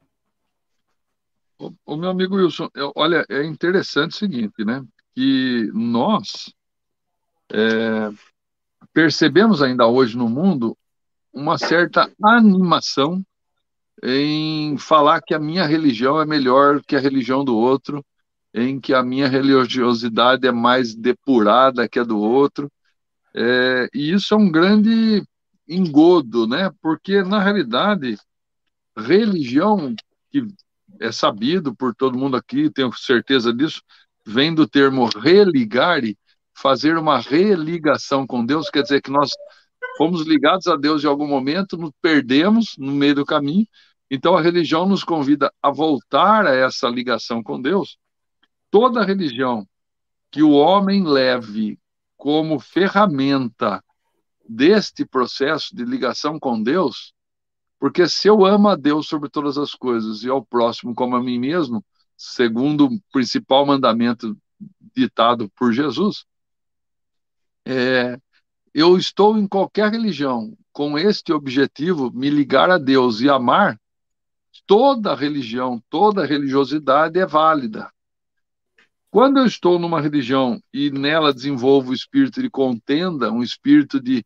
O, o meu amigo Wilson, eu, olha, é interessante o seguinte, né? Que nós é, percebemos ainda hoje no mundo uma certa animação em falar que a minha religião é melhor que a religião do outro, em que a minha religiosidade é mais depurada que a do outro. É, e isso é um grande engodo, né? Porque, na realidade, religião, que é sabido por todo mundo aqui, tenho certeza disso, vem do termo religare, fazer uma religação com Deus, quer dizer que nós fomos ligados a Deus em algum momento, nos perdemos no meio do caminho, então a religião nos convida a voltar a essa ligação com Deus. Toda religião que o homem leve como ferramenta deste processo de ligação com Deus, porque se eu amo a Deus sobre todas as coisas e ao próximo como a mim mesmo, segundo o principal mandamento ditado por Jesus, é, eu estou em qualquer religião com este objetivo, me ligar a Deus e amar, toda religião, toda religiosidade é válida. Quando eu estou numa religião e nela desenvolvo o espírito de contenda, um espírito de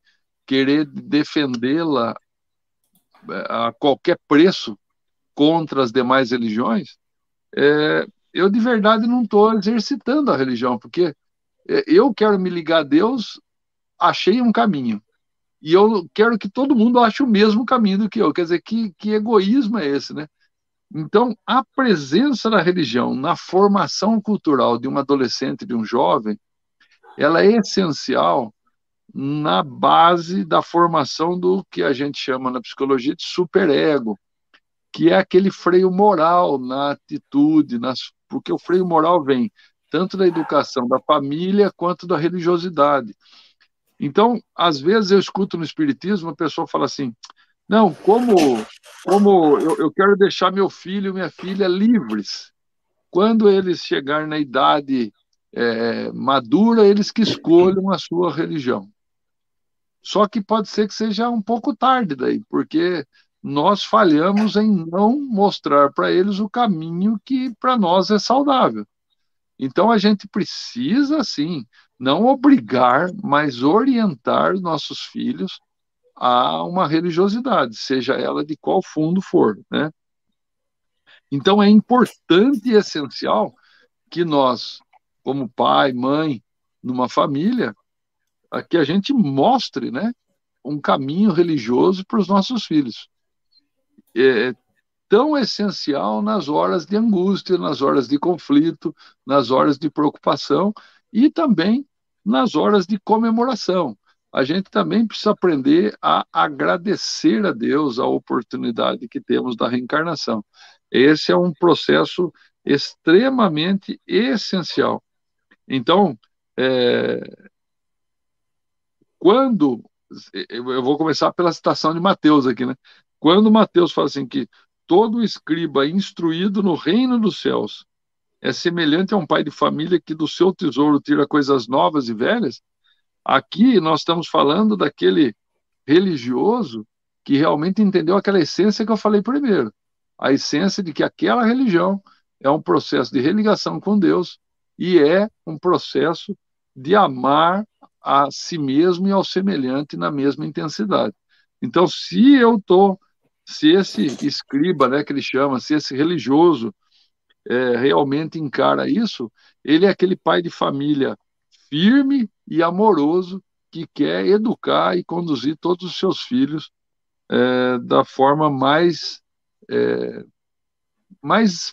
querer defendê-la a qualquer preço contra as demais religiões, é, eu de verdade não estou exercitando a religião, porque eu quero me ligar a Deus, achei um caminho, e eu quero que todo mundo ache o mesmo caminho do que eu. Quer dizer, que, que egoísmo é esse, né? Então, a presença da religião na formação cultural de um adolescente, de um jovem, ela é essencial na base da formação do que a gente chama na psicologia de superego, que é aquele freio moral na atitude, nas, porque o freio moral vem tanto da educação da família quanto da religiosidade. Então, às vezes eu escuto no espiritismo, a pessoa fala assim, não, como, como eu, eu quero deixar meu filho e minha filha livres, quando eles chegarem na idade é, madura, eles que escolham a sua religião. Só que pode ser que seja um pouco tarde daí, porque nós falhamos em não mostrar para eles o caminho que para nós é saudável. Então a gente precisa, sim, não obrigar, mas orientar nossos filhos a uma religiosidade, seja ela de qual fundo for, né? Então é importante e essencial que nós, como pai, mãe, numa família, que a gente mostre, né, um caminho religioso para os nossos filhos. É tão essencial nas horas de angústia, nas horas de conflito, nas horas de preocupação e também nas horas de comemoração. A gente também precisa aprender a agradecer a Deus a oportunidade que temos da reencarnação. Esse é um processo extremamente essencial. Então, é, quando... Eu vou começar pela citação de Mateus aqui, né? Quando Mateus fala assim que todo escriba instruído no reino dos céus é semelhante a um pai de família que do seu tesouro tira coisas novas e velhas, aqui nós estamos falando daquele religioso que realmente entendeu aquela essência que eu falei primeiro, a essência de que aquela religião é um processo de religação com Deus e é um processo de amar a si mesmo e ao semelhante na mesma intensidade. Então, se eu estou, se esse escriba, né, que ele chama, se esse religioso é, realmente encara isso, ele é aquele pai de família firme e amoroso que quer educar e conduzir todos os seus filhos é, da forma mais, é, mais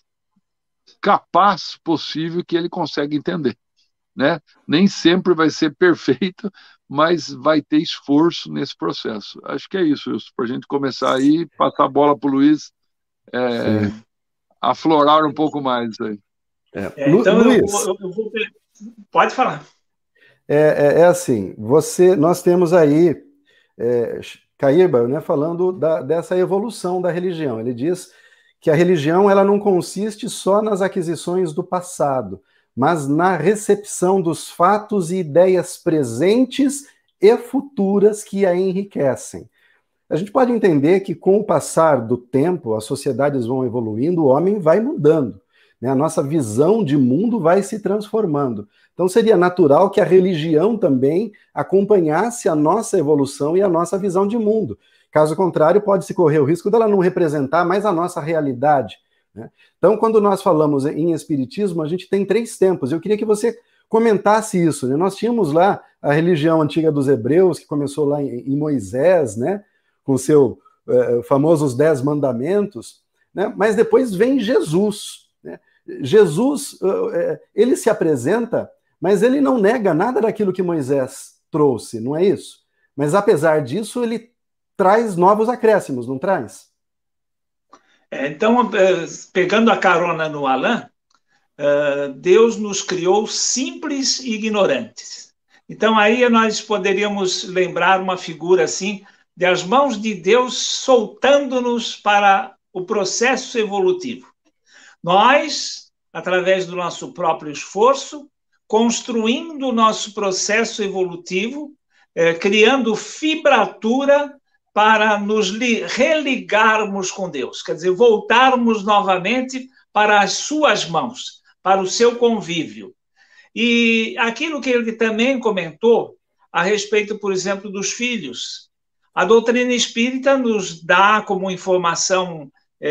capaz possível que ele consegue entender. Né? Nem sempre vai ser perfeito, mas vai ter esforço nesse processo. Acho que é isso, Wilson, para a gente começar aí, passar a bola para o Luiz, é, aflorar um pouco mais isso aí. É, é, então, Luiz, eu vou, eu vou... pode falar. É, é, é assim, você, nós temos aí é, Caíba, né, falando da, dessa evolução da religião. Ele diz que a religião ela não consiste só nas aquisições do passado, mas na recepção dos fatos e ideias presentes e futuras que a enriquecem. A gente pode entender que com o passar do tempo, as sociedades vão evoluindo, o homem vai mudando, né? A nossa visão de mundo vai se transformando. Então seria natural que a religião também acompanhasse a nossa evolução e a nossa visão de mundo. Caso contrário, pode-se correr o risco dela não representar mais a nossa realidade. Então, quando nós falamos em espiritismo, a gente tem três tempos. Eu queria que você comentasse isso, né? Nós tínhamos lá a religião antiga dos hebreus, que começou lá em Moisés, né? Com seu eh, famosos dez mandamentos, né? Mas depois vem Jesus, né? Jesus, eh, ele se apresenta, mas ele não nega nada daquilo que Moisés trouxe, não é isso? Mas apesar disso, ele traz novos acréscimos, não traz? Então, pegando a carona no Alain, Deus nos criou simples e ignorantes. Então, aí nós poderíamos lembrar uma figura assim, de as mãos de Deus soltando-nos para o processo evolutivo. Nós, através do nosso próprio esforço, construindo o nosso processo evolutivo, criando fibratura para nos religarmos com Deus, quer dizer, voltarmos novamente para as suas mãos, para o seu convívio. E aquilo que ele também comentou, a respeito, por exemplo, dos filhos. A doutrina espírita nos dá como informação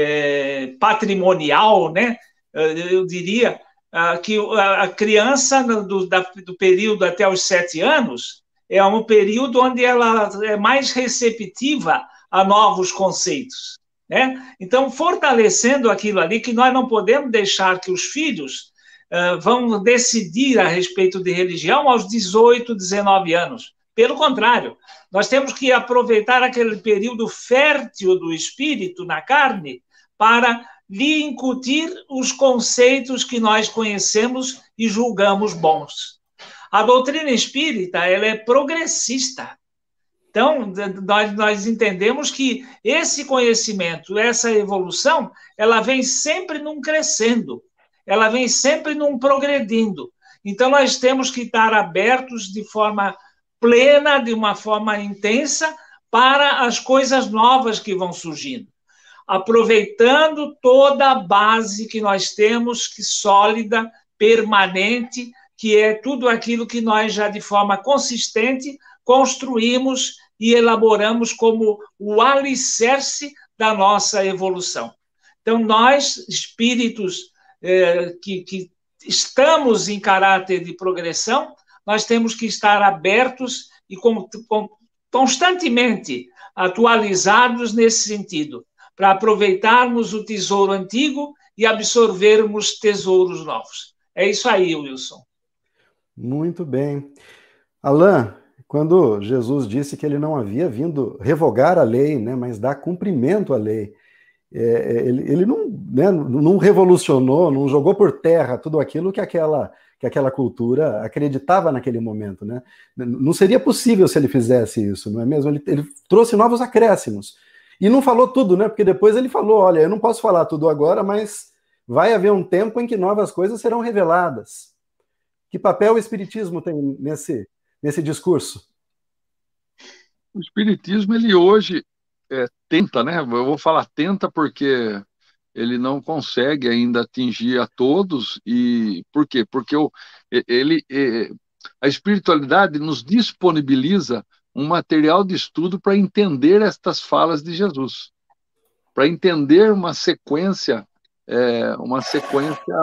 é, patrimonial, né? Eu diria que a criança do, do período até os sete anos é um período onde ela é mais receptiva a novos conceitos, né? Então, fortalecendo aquilo ali, que nós não podemos deixar que os filhos uh, vão decidir a respeito de religião aos dezoito, dezenove anos. Pelo contrário, nós temos que aproveitar aquele período fértil do espírito na carne para lhe incutir os conceitos que nós conhecemos e julgamos bons. A doutrina espírita, ela é progressista. Então, nós, nós entendemos que esse conhecimento, essa evolução, ela vem sempre num crescendo, ela vem sempre num progredindo. Então, nós temos que estar abertos de forma plena, de uma forma intensa, para as coisas novas que vão surgindo, aproveitando toda a base que nós temos, que sólida, permanente, que é tudo aquilo que nós já de forma consistente construímos e elaboramos como o alicerce da nossa evolução. Então, nós, espíritos eh, que, que estamos em caráter de progressão, nós temos que estar abertos e com, com, constantemente atualizados nesse sentido, para aproveitarmos o tesouro antigo e absorvermos tesouros novos. É isso aí, Wilson. Muito bem. Alain, quando Jesus disse que ele não havia vindo revogar a lei, né, mas dar cumprimento à lei, é, ele, ele não, né, não revolucionou, não jogou por terra tudo aquilo que aquela, que aquela cultura acreditava naquele momento, né? Não seria possível se ele fizesse isso, não é mesmo? Ele, ele trouxe novos acréscimos. E não falou tudo, né? Porque depois ele falou, olha, eu não posso falar tudo agora, mas vai haver um tempo em que novas coisas serão reveladas. Que papel o Espiritismo tem nesse, nesse discurso? O Espiritismo, ele hoje é, tenta, né? Eu vou falar tenta porque ele não consegue ainda atingir a todos. E por quê? Porque o, ele, a espiritualidade nos disponibiliza um material de estudo para entender estas falas de Jesus, para entender uma sequência, é, uma sequência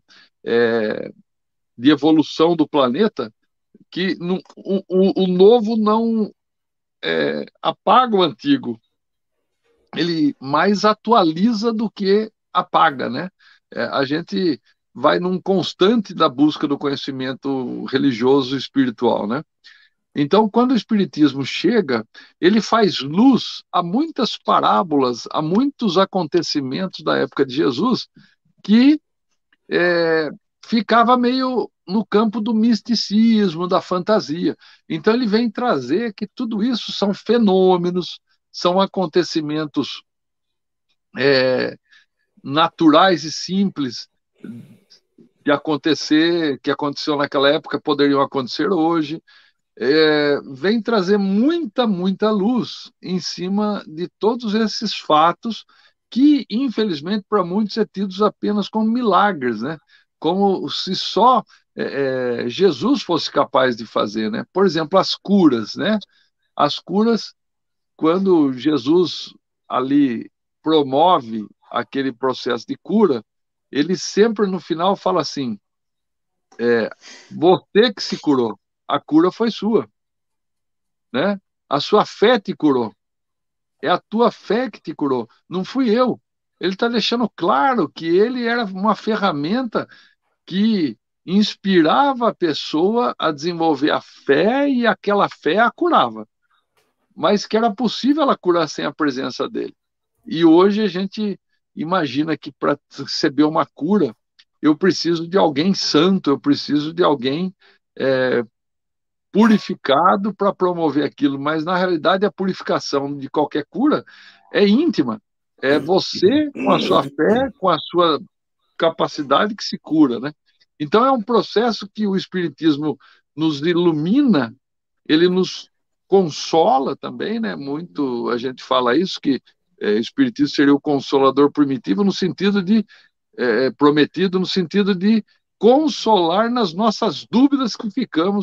é, de evolução do planeta, que no, o, o novo não é, apaga o antigo, ele mais atualiza do que apaga, né? É, a gente vai num constante da busca do conhecimento religioso e espiritual, né? Então, quando o Espiritismo chega, ele faz luz a muitas parábolas, a muitos acontecimentos da época de Jesus, que é, ficava meio no campo do misticismo, da fantasia. Então, ele vem trazer que tudo isso são fenômenos, são acontecimentos é, naturais e simples de acontecer, que aconteceu naquela época, poderiam acontecer hoje. É, vem trazer muita, muita luz em cima de todos esses fatos que, infelizmente, para muitos é tidos apenas como milagres, né? Como se só é, Jesus fosse capaz de fazer, né? Por exemplo, as curas, né? As curas, quando Jesus ali promove aquele processo de cura, ele sempre no final fala assim, é, você que se curou, a cura foi sua, né? A sua fé te curou. É a tua fé que te curou, não fui eu. Ele está deixando claro que ele era uma ferramenta que inspirava a pessoa a desenvolver a fé e aquela fé a curava. Mas que era possível ela curar sem a presença dele. E hoje a gente imagina que para receber uma cura, eu preciso de alguém santo, eu preciso de alguém é, purificado para promover aquilo, mas na realidade a purificação de qualquer cura é íntima, é você com a sua fé, com a sua capacidade que se cura, né? Então é um processo que o Espiritismo nos ilumina, ele nos consola também, né? Muito a gente fala isso, que é, o Espiritismo seria o consolador primitivo no sentido de, é, prometido no sentido de consolar nas nossas dúvidas que ficamos com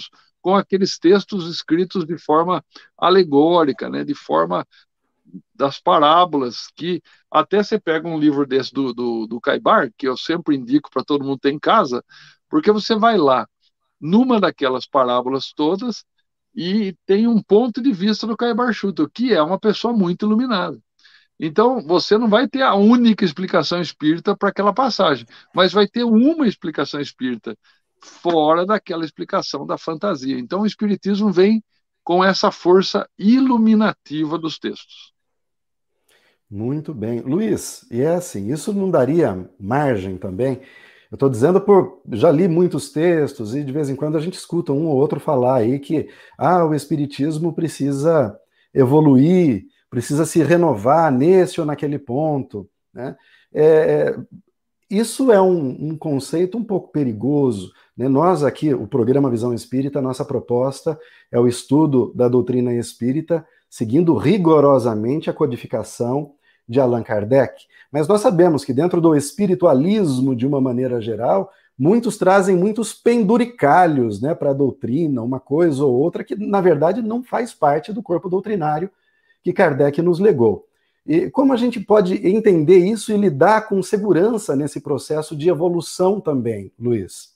com aqueles textos escritos de forma alegórica, né, de forma das parábolas, que até você pega um livro desse do, do, do Caibar, que eu sempre indico para todo mundo ter em casa, porque você vai lá, numa daquelas parábolas todas, e tem um ponto de vista do Caibar Schutel, que é uma pessoa muito iluminada. Então, você não vai ter a única explicação espírita para aquela passagem, mas vai ter uma explicação espírita fora daquela explicação da fantasia. Então, o Espiritismo vem com essa força iluminativa dos textos. Muito bem. Luiz, e é assim, isso não daria margem também? Eu estou dizendo por... já li muitos textos e de vez em quando a gente escuta um ou outro falar aí que ah, o Espiritismo precisa evoluir, precisa se renovar nesse ou naquele ponto, né? É, isso é um, um conceito um pouco perigoso, né? Nós aqui, o programa Visão Espírita, a nossa proposta é o estudo da doutrina espírita, seguindo rigorosamente a codificação de Allan Kardec. Mas nós sabemos que dentro do espiritualismo, de uma maneira geral, muitos trazem muitos penduricalhos, né, para a doutrina, uma coisa ou outra que, na verdade, não faz parte do corpo doutrinário que Kardec nos legou. E como a gente pode entender isso e lidar com segurança nesse processo de evolução também, Luiz?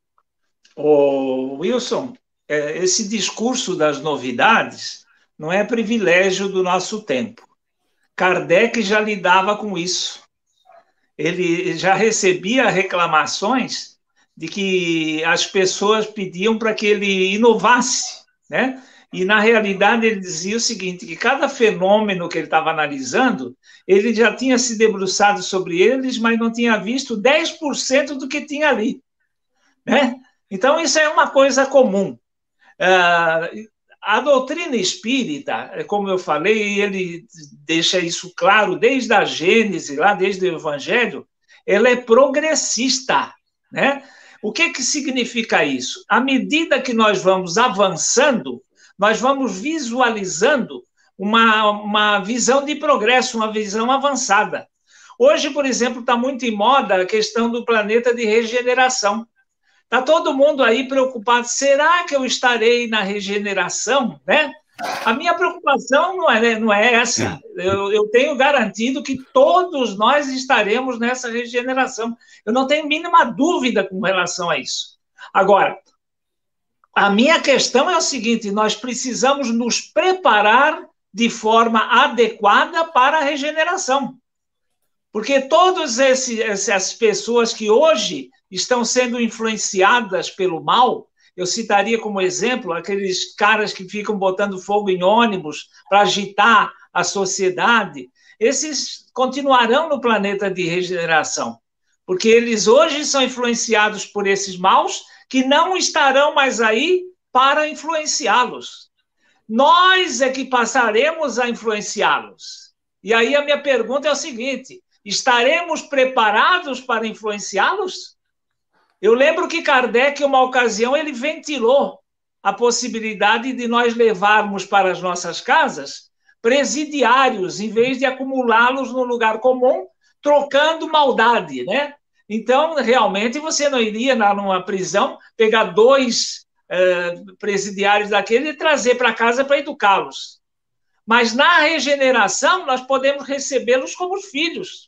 Ô, Wilson, esse discurso das novidades não é privilégio do nosso tempo. Kardec já lidava com isso. Ele já recebia reclamações de que as pessoas pediam para que ele inovasse, né? E, na realidade, ele dizia o seguinte, que cada fenômeno que ele estava analisando, ele já tinha se debruçado sobre eles, mas não tinha visto dez por cento do que tinha ali, né? Então, isso é uma coisa comum. Uh, a doutrina espírita, como eu falei, ele deixa isso claro desde a Gênese, lá desde o Evangelho, ela é progressista, né? O que que significa isso? À medida que nós vamos avançando, nós vamos visualizando uma, uma visão de progresso, uma visão avançada. Hoje, por exemplo, está muito em moda a questão do planeta de regeneração. Está todo mundo aí preocupado, será que eu estarei na regeneração, né? A minha preocupação não é, não é essa. Eu, eu tenho garantido que todos nós estaremos nessa regeneração. Eu não tenho mínima dúvida com relação a isso. Agora, a minha questão é o seguinte, nós precisamos nos preparar de forma adequada para a regeneração. Porque todas essas pessoas que hoje estão sendo influenciadas pelo mal, eu citaria como exemplo aqueles caras que ficam botando fogo em ônibus para agitar a sociedade, esses continuarão no planeta de regeneração, porque eles hoje são influenciados por esses maus que não estarão mais aí para influenciá-los. Nós é que passaremos a influenciá-los. E aí a minha pergunta é o seguinte, estaremos preparados para influenciá-los? Eu lembro que Kardec, em uma ocasião, ele ventilou a possibilidade de nós levarmos para as nossas casas presidiários, em vez de acumulá-los no lugar comum, trocando maldade, né? Então, realmente, você não iria, numa prisão, pegar dois eh, presidiários daquele e trazer para casa para educá-los. Mas, na regeneração, nós podemos recebê-los como filhos.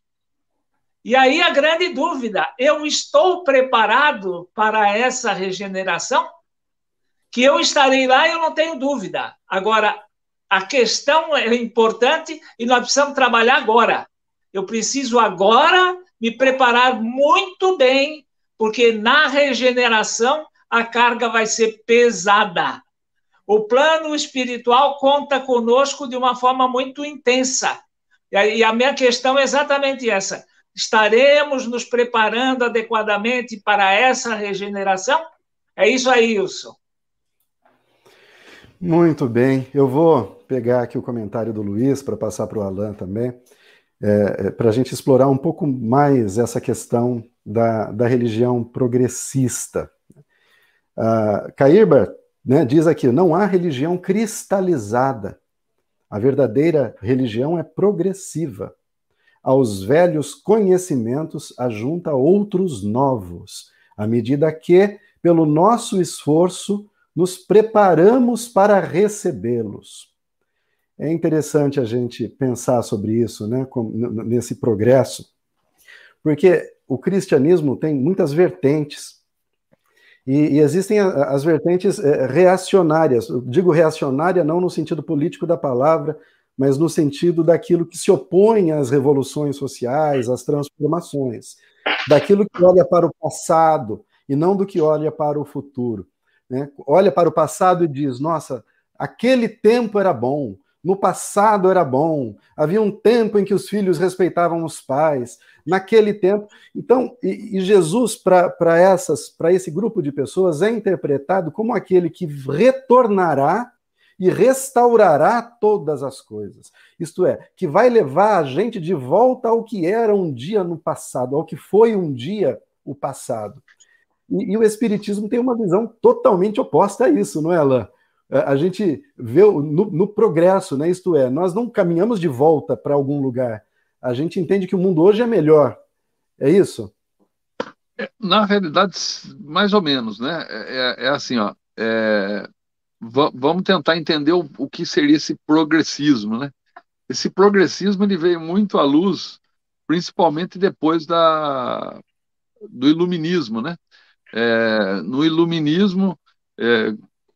E aí a grande dúvida, eu estou preparado para essa regeneração? Que eu estarei lá, eu não tenho dúvida. Agora, a questão é importante e nós precisamos trabalhar agora. Eu preciso agora me preparar muito bem, porque na regeneração a carga vai ser pesada. O plano espiritual conta conosco de uma forma muito intensa. E a minha questão é exatamente essa. Estaremos nos preparando adequadamente para essa regeneração? É isso aí, Wilson. Muito bem. Eu vou pegar aqui o comentário do Luiz para passar para o Allan também, é, para a gente explorar um pouco mais essa questão da, da religião progressista. Uh, Caíbar, né, diz aqui, não há religião cristalizada. A verdadeira religião é progressiva. Aos velhos conhecimentos ajunta outros novos, à medida que, pelo nosso esforço, nos preparamos para recebê-los. É interessante a gente pensar sobre isso, né, nesse progresso, porque o cristianismo tem muitas vertentes, e, e existem as vertentes reacionárias. Eu digo reacionária não no sentido político da palavra, mas no sentido daquilo que se opõe às revoluções sociais, às transformações, daquilo que olha para o passado e não do que olha para o futuro, né? Olha para o passado e diz, nossa, aquele tempo era bom, no passado era bom, havia um tempo em que os filhos respeitavam os pais, naquele tempo. Então, e, e Jesus, para essas, para esse grupo de pessoas, é interpretado como aquele que retornará e restaurará todas as coisas. Isto é, que vai levar a gente de volta ao que era um dia no passado, ao que foi um dia o passado. E, e o Espiritismo tem uma visão totalmente oposta a isso, não é, Alain? A gente vê no, no progresso, né? Isto é, nós não caminhamos de volta para algum lugar. A gente entende que o mundo hoje é melhor. É isso? Na realidade, mais ou menos, né? É, é assim, ó. É, vamos tentar entender o, o que seria esse progressismo, né? Esse progressismo ele veio muito à luz, principalmente depois da, do iluminismo, né? É, no iluminismo, é,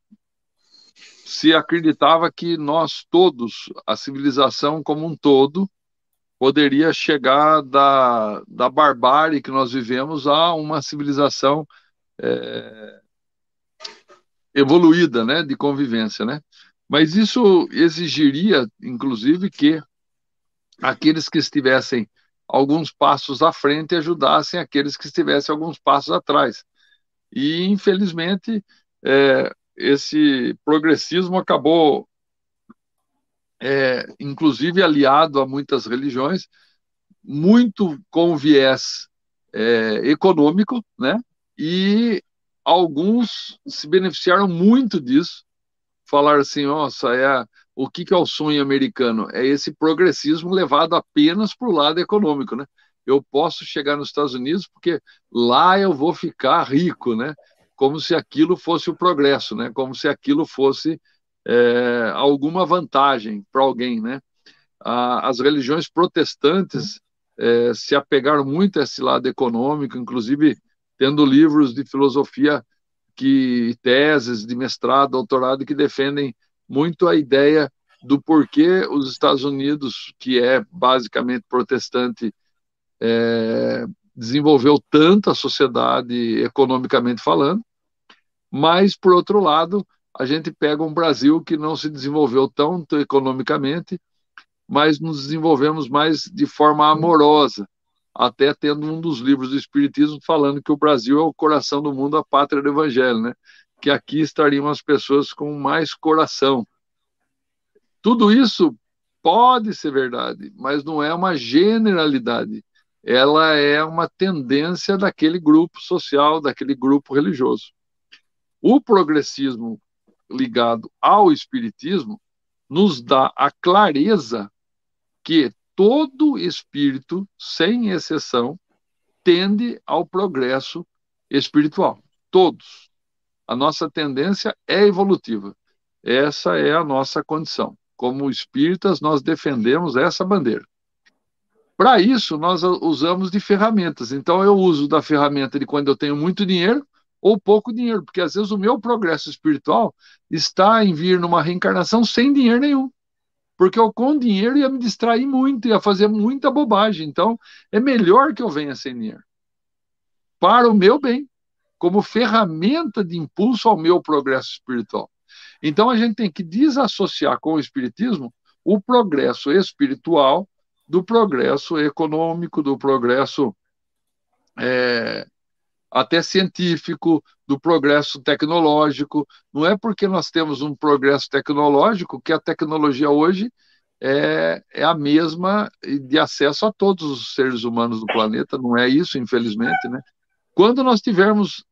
se acreditava que nós todos, a civilização como um todo, poderia chegar da, da barbárie que nós vivemos a uma civilização é, evoluída, né, de convivência, né? Mas isso exigiria, inclusive, que aqueles que estivessem alguns passos à frente ajudassem aqueles que estivessem alguns passos atrás. E, infelizmente, é, esse progressismo acabou, é, inclusive, aliado a muitas religiões, muito com viés é, econômico, né? E alguns se beneficiaram muito disso. Falar assim, nossa, é, o que, que é o sonho americano? É esse progressismo levado apenas para o lado econômico, né? Eu posso chegar nos Estados Unidos porque lá eu vou ficar rico, né? Como se aquilo fosse o progresso, né? Como se aquilo fosse é, alguma vantagem para alguém, né? As religiões protestantes é, se apegaram muito a esse lado econômico, inclusive tendo livros de filosofia que teses de mestrado, doutorado que defendem muito a ideia do porquê os Estados Unidos, que é basicamente protestante, é, desenvolveu tanto a sociedade economicamente falando, mas, por outro lado, a gente pega um Brasil que não se desenvolveu tanto economicamente, mas nos desenvolvemos mais de forma amorosa, até tendo um dos livros do Espiritismo falando que o Brasil é o coração do mundo, a pátria do Evangelho, né? Que aqui estariam as pessoas com mais coração. Tudo isso pode ser verdade, mas não é uma generalidade. Ela é uma tendência daquele grupo social, daquele grupo religioso. O progressismo ligado ao Espiritismo nos dá a clareza que todo espírito, sem exceção, tende ao progresso espiritual. Todos. A nossa tendência é evolutiva. Essa é a nossa condição. Como espíritas, nós defendemos essa bandeira. Para isso, nós usamos de ferramentas. Então, eu uso da ferramenta de quando eu tenho muito dinheiro ou pouco dinheiro, porque às vezes o meu progresso espiritual está em vir numa reencarnação sem dinheiro nenhum. Porque eu com dinheiro ia me distrair muito, ia fazer muita bobagem. Então, é melhor que eu venha sem dinheiro. Para o meu bem, como ferramenta de impulso ao meu progresso espiritual. Então, a gente tem que desassociar com o Espiritismo o progresso espiritual do progresso econômico, do progresso é, até científico, do progresso tecnológico. Não é porque nós temos um progresso tecnológico que a tecnologia hoje é, é a mesma de acesso a todos os seres humanos do planeta. Não é isso, infelizmente, né? Quando nós tivermos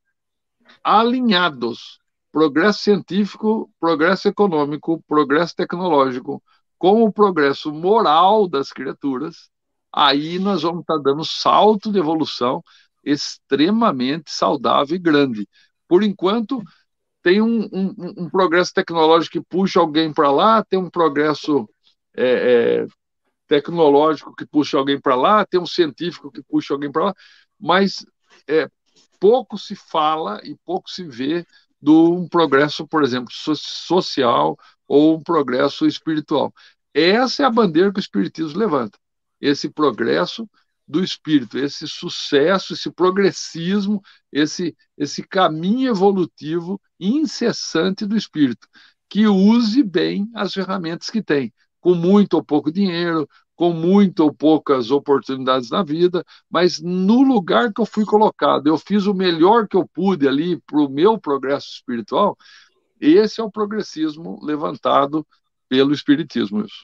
alinhados progresso científico, progresso econômico, progresso tecnológico com o progresso moral das criaturas, aí nós vamos estar dando salto de evolução extremamente saudável e grande. Por enquanto, tem um, um, um progresso tecnológico que puxa alguém para lá, tem um progresso é, é, tecnológico que puxa alguém para lá, tem um científico que puxa alguém para lá, mas é, pouco se fala e pouco se vê de um progresso, por exemplo, so social ou um progresso espiritual. Essa é a bandeira que o Espiritismo levanta, esse progresso do espírito, esse sucesso, esse progressismo, esse, esse caminho evolutivo incessante do espírito, que use bem as ferramentas que tem, com muito ou pouco dinheiro, com muito ou poucas oportunidades na vida, mas no lugar que eu fui colocado, eu fiz o melhor que eu pude ali para o meu progresso espiritual. Esse é o progressismo levantado pelo Espiritismo. Isso.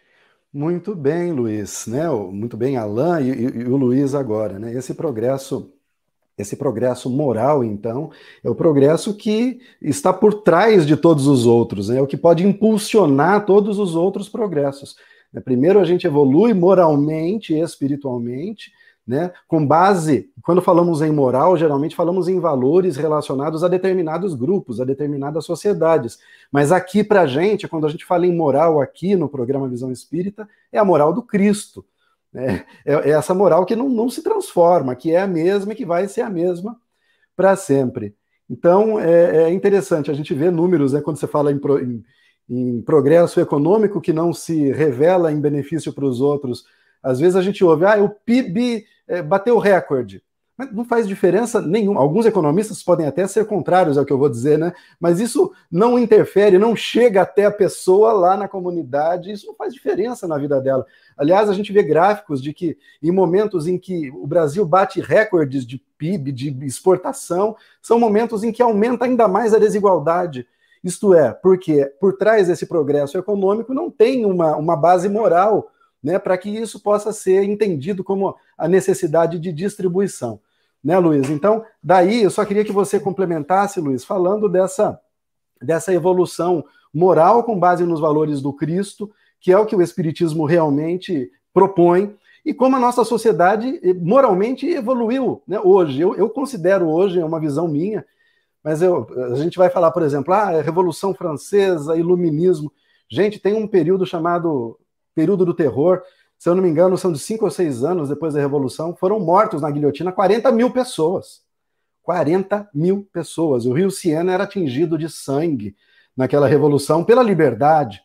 Muito bem, Luiz, né? Muito bem, Alain e, e, e o Luiz agora, né? Esse progresso, esse progresso moral, então, é o progresso que está por trás de todos os outros, né? É o que pode impulsionar todos os outros progressos. Primeiro a gente evolui moralmente e espiritualmente, né? Com base, quando falamos em moral, geralmente falamos em valores relacionados a determinados grupos, a determinadas sociedades. Mas aqui pra gente, quando a gente fala em moral aqui no programa Visão Espírita, é a moral do Cristo. Né? É, é essa moral que não, não se transforma, que é a mesma e que vai ser a mesma para sempre. Então é, é interessante, a gente vê números, né, quando você fala em, pro, em em progresso econômico que não se revela em benefício para os outros. Às vezes a gente ouve, ah, o P I B é, bateu recorde. Mas não faz diferença nenhuma. Alguns economistas podem até ser contrários ao que eu vou dizer, né? Mas isso não interfere, não chega até a pessoa lá na comunidade, isso não faz diferença na vida dela. Aliás, a gente vê gráficos de que em momentos em que o Brasil bate recordes de P I B, de exportação, são momentos em que aumenta ainda mais a desigualdade. Isto é, porque por trás desse progresso econômico não tem uma, uma base moral, né, para que isso possa ser entendido como a necessidade de distribuição. Né, Luiz? Então, daí eu só queria que você complementasse, Luiz, falando dessa, dessa evolução moral com base nos valores do Cristo, que é o que o Espiritismo realmente propõe, e como a nossa sociedade moralmente evoluiu, né, hoje. Eu, eu considero hoje, é uma visão minha, mas eu, a gente vai falar, por exemplo, ah, a Revolução Francesa, Iluminismo. Gente, tem um período chamado Período do Terror, se eu não me engano, são de cinco ou seis anos depois da Revolução, foram mortos na guilhotina quarenta mil pessoas. quarenta mil pessoas. O Rio Siena era atingido de sangue naquela revolução pela liberdade.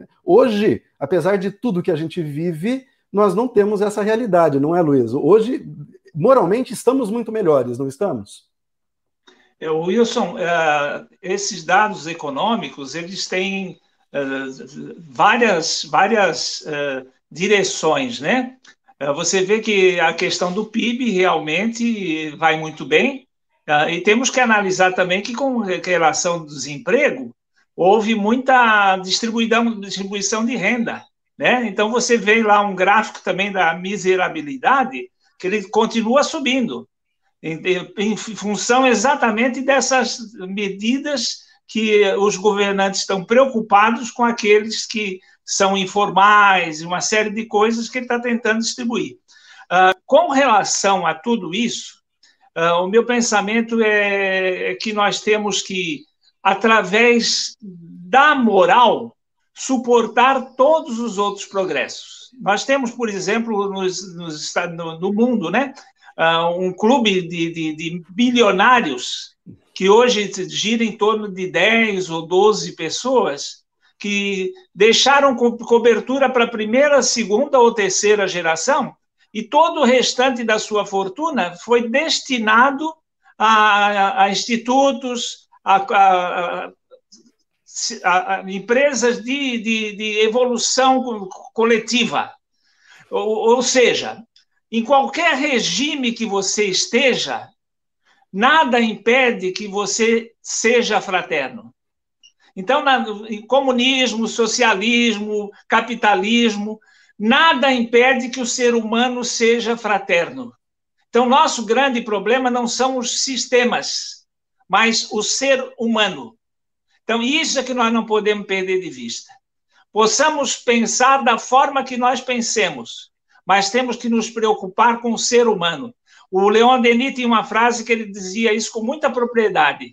Hoje, apesar de tudo que a gente vive, nós não temos essa realidade, não é, Luiz? Hoje, moralmente, estamos muito melhores, não estamos? Wilson, uh, esses dados econômicos, eles têm uh, várias, várias uh, direções, né? Uh, você vê que a questão do P I B realmente vai muito bem, uh, e temos que analisar também que, com relação ao desemprego, houve muita distribuição, distribuição de renda, né? Então, você vê lá um gráfico também da miserabilidade, que ele continua subindo, Em, em função exatamente dessas medidas que os governantes estão preocupados com aqueles que são informais, uma série de coisas que ele está tentando distribuir. Uh, com relação a tudo isso, uh, o meu pensamento é, é que nós temos que, através da moral, suportar todos os outros progressos. Nós temos, por exemplo, nos, nos, no, no mundo, né? Uh, um clube de, de, de bilionários que hoje gira em torno de dez ou doze pessoas que deixaram co cobertura para a primeira, segunda ou terceira geração, e todo o restante da sua fortuna foi destinado a, a, a institutos, a, a, a, a empresas de, de, de evolução coletiva. Ou, ou seja, em qualquer regime que você esteja, nada impede que você seja fraterno. Então, em comunismo, socialismo, capitalismo, nada impede que o ser humano seja fraterno. Então, nosso grande problema não são os sistemas, mas o ser humano. Então, isso é que nós não podemos perder de vista. Possamos pensar da forma que nós pensemos, mas temos que nos preocupar com o ser humano. O Leon Denis tinha uma frase que ele dizia isso com muita propriedade.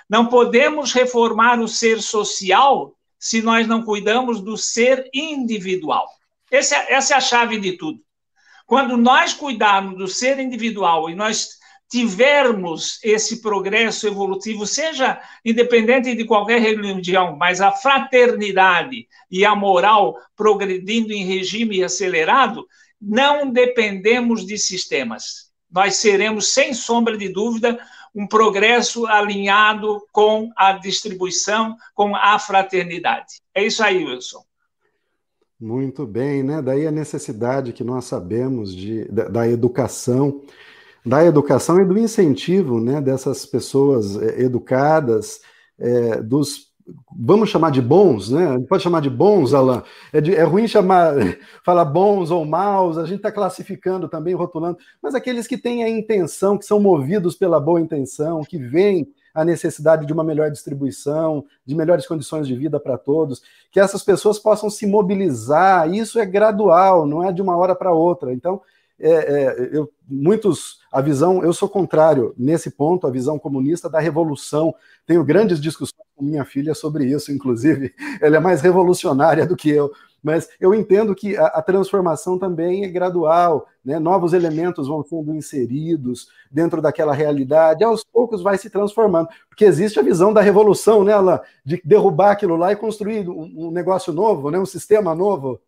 Não podemos reformar o ser social se nós não cuidamos do ser individual. Essa é, essa é a chave de tudo. Quando nós cuidarmos do ser individual e nós tivermos esse progresso evolutivo, seja independente de qualquer religião, mas a fraternidade e a moral progredindo em regime acelerado, não dependemos de sistemas. Nós seremos, sem sombra de dúvida, um progresso alinhado com a distribuição, com a fraternidade. É isso aí, Wilson. Muito bem, né? Daí a necessidade que nós sabemos de, da, da educação, da educação e do incentivo, né, dessas pessoas é, educadas, é, dos, vamos chamar de bons, né? Pode chamar de bons, Alain? É, de, é ruim chamar, falar bons ou maus, a gente está classificando também, rotulando, mas aqueles que têm a intenção, que são movidos pela boa intenção, que veem a necessidade de uma melhor distribuição, de melhores condições de vida para todos, que essas pessoas possam se mobilizar. Isso é gradual, não é de uma hora para outra. Então, é, é, eu, muitos, a visão, eu sou contrário nesse ponto, a visão comunista da revolução. Tenho grandes discussões com minha filha sobre isso, inclusive, ela é mais revolucionária do que eu, mas eu entendo que a, a transformação também é gradual, né? Novos elementos vão sendo inseridos dentro daquela realidade, aos poucos vai se transformando, porque existe a visão da revolução, né, Alain? De derrubar aquilo lá e construir um, um negócio novo, né? Um sistema novo.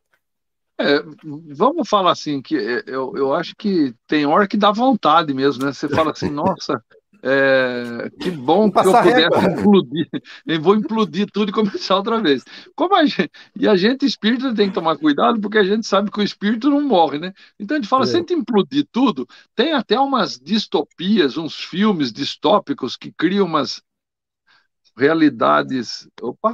É, vamos falar assim, que eu, eu acho que tem hora que dá vontade mesmo, né? Você fala assim, nossa, é, que bom que eu pudesse implodir, eu vou implodir tudo e começar outra vez. Como a gente, e a gente, espírita, tem que tomar cuidado, porque a gente sabe que o espírito não morre, né? Então a gente fala, é. Se a gente implodir tudo, tem até umas distopias, uns filmes distópicos que criam umas realidades... Opa!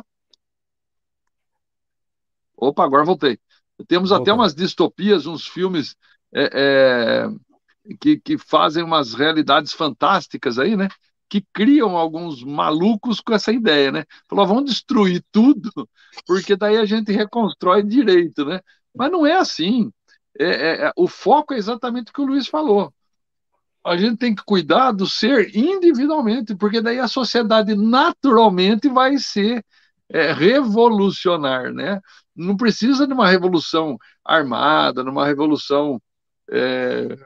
Opa, agora voltei. Temos até umas distopias, uns filmes é, é, que, que fazem umas realidades fantásticas aí, né? Que criam alguns malucos com essa ideia, né? Falou, vamos destruir tudo, porque daí a gente reconstrói direito, né? Mas não é assim. É, é, o foco é exatamente o que o Luiz falou. A gente tem que cuidar do ser individualmente, porque daí a sociedade naturalmente vai ser é, revolucionar, né? Não precisa de uma revolução armada, numa revolução é,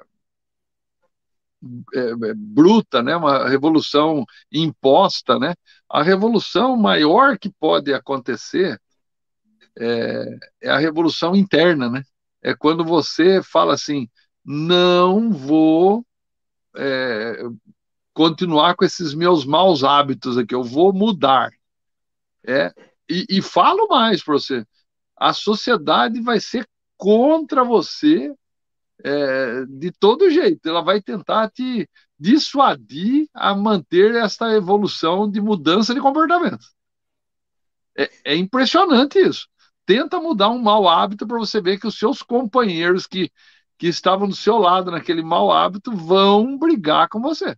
é, bruta, né? Uma revolução imposta, né? A revolução maior que pode acontecer é, é a revolução interna, né? É quando você fala assim, não vou é, continuar com esses meus maus hábitos aqui, eu vou mudar. É, e, e falo mais para você, a sociedade vai ser contra você é, de todo jeito. Ela vai tentar te dissuadir a manter esta evolução de mudança de comportamento. É, é impressionante isso. Tenta mudar um mau hábito para você ver que os seus companheiros que, que estavam do seu lado naquele mau hábito vão brigar com você.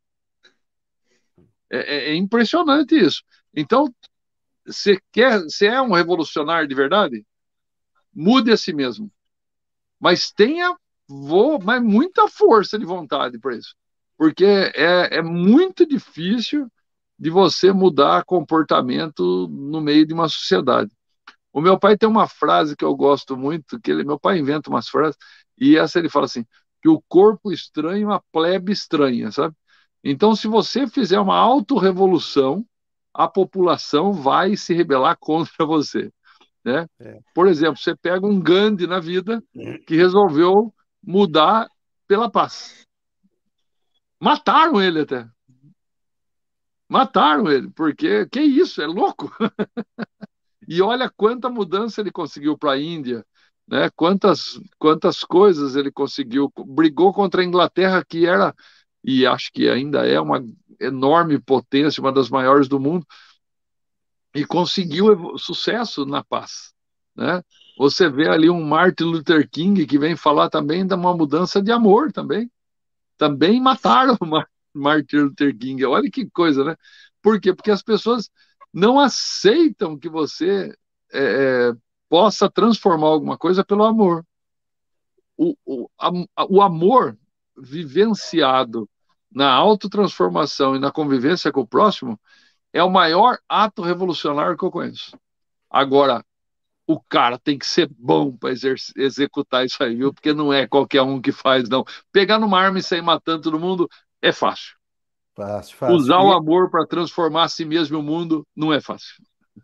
É, é, é impressionante isso. Então, você quer, você é um revolucionário de verdade? Mude a si mesmo. Mas tenha vou, mas muita força de vontade para isso. Porque é, é muito difícil de você mudar comportamento no meio de uma sociedade. O meu pai tem uma frase que eu gosto muito, que ele, meu pai inventa umas frases, e essa ele fala assim, que o corpo estranho, a plebe estranha, sabe? Então, se você fizer uma autorrevolução, a população vai se rebelar contra você. Né? É. Por exemplo, você pega um Gandhi na vida que resolveu mudar pela paz. Mataram ele até. Mataram ele, porque que isso, é louco. E olha quanta mudança ele conseguiu para a Índia, né? Quantas, quantas coisas ele conseguiu. Brigou contra a Inglaterra, que era, e acho que ainda é uma enorme potência, uma das maiores do mundo, e conseguiu sucesso na paz, né? Você vê ali um Martin Luther King que vem falar também de uma mudança de amor também. Também mataram o Martin Luther King. Olha que coisa, né? Por quê? Porque as pessoas não aceitam que você é, possa transformar alguma coisa pelo amor. O, o, a, o amor vivenciado na autotransformação e na convivência com o próximo, é o maior ato revolucionário que eu conheço. Agora, o cara tem que ser bom para executar isso aí, viu? Porque não é qualquer um que faz, não. Pegar numa arma e sair matando todo mundo é fácil. Fácil, fácil. Usar e... o amor para transformar a si mesmo e o mundo não é fácil.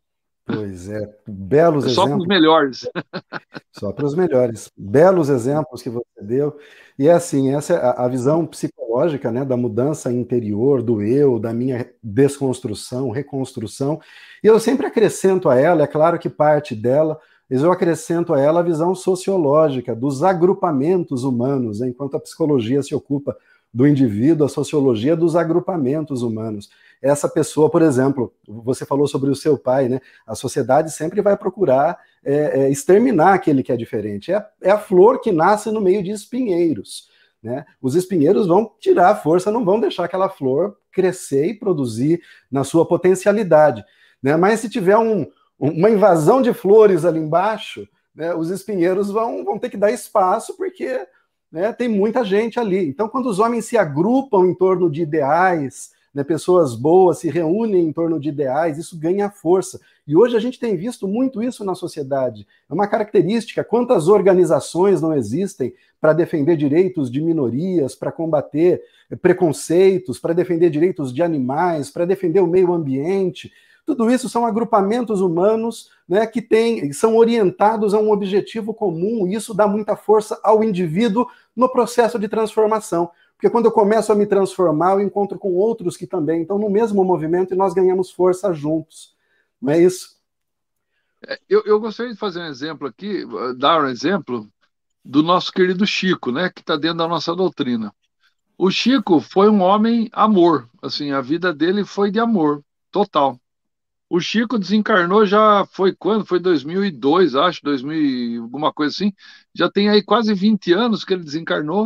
Pois é, belos é só exemplos. para os melhores. Só para os melhores. Belos exemplos que você deu. E é assim, essa é a, a visão psicológica, né, da mudança interior, do eu, da minha desconstrução, reconstrução. E eu sempre acrescento a ela, é claro que parte dela, mas eu acrescento a ela a visão sociológica dos agrupamentos humanos, né, enquanto a psicologia se ocupa do indivíduo, a sociologia dos agrupamentos humanos. Essa pessoa, por exemplo, você falou sobre o seu pai, né? A sociedade sempre vai procurar é, é, exterminar aquele que é diferente. É, é a flor que nasce no meio de espinheiros, né? Os espinheiros vão tirar a força, não vão deixar aquela flor crescer e produzir na sua potencialidade, né? Mas se tiver um, uma invasão de flores ali embaixo, né, os espinheiros vão, vão ter que dar espaço, porque, né, tem muita gente ali. Então, quando os homens se agrupam em torno de ideais, né, pessoas boas se reúnem em torno de ideais, isso ganha força. E hoje a gente tem visto muito isso na sociedade. É uma característica. Quantas organizações não existem para defender direitos de minorias, para combater preconceitos, para defender direitos de animais, para defender o meio ambiente? Tudo isso são agrupamentos humanos, né, que têm, são orientados a um objetivo comum, e isso dá muita força ao indivíduo no processo de transformação. Porque quando eu começo a me transformar, eu encontro com outros que também estão no mesmo movimento e nós ganhamos força juntos. Não é isso? Eu, eu gostaria de fazer um exemplo aqui, dar um exemplo do nosso querido Chico, né, que está dentro da nossa doutrina. O Chico foi um homem amor, assim, a vida dele foi de amor, total. O Chico desencarnou já foi quando? Foi dois mil e dois, acho, dois mil, alguma coisa assim. Já tem aí quase vinte anos que ele desencarnou,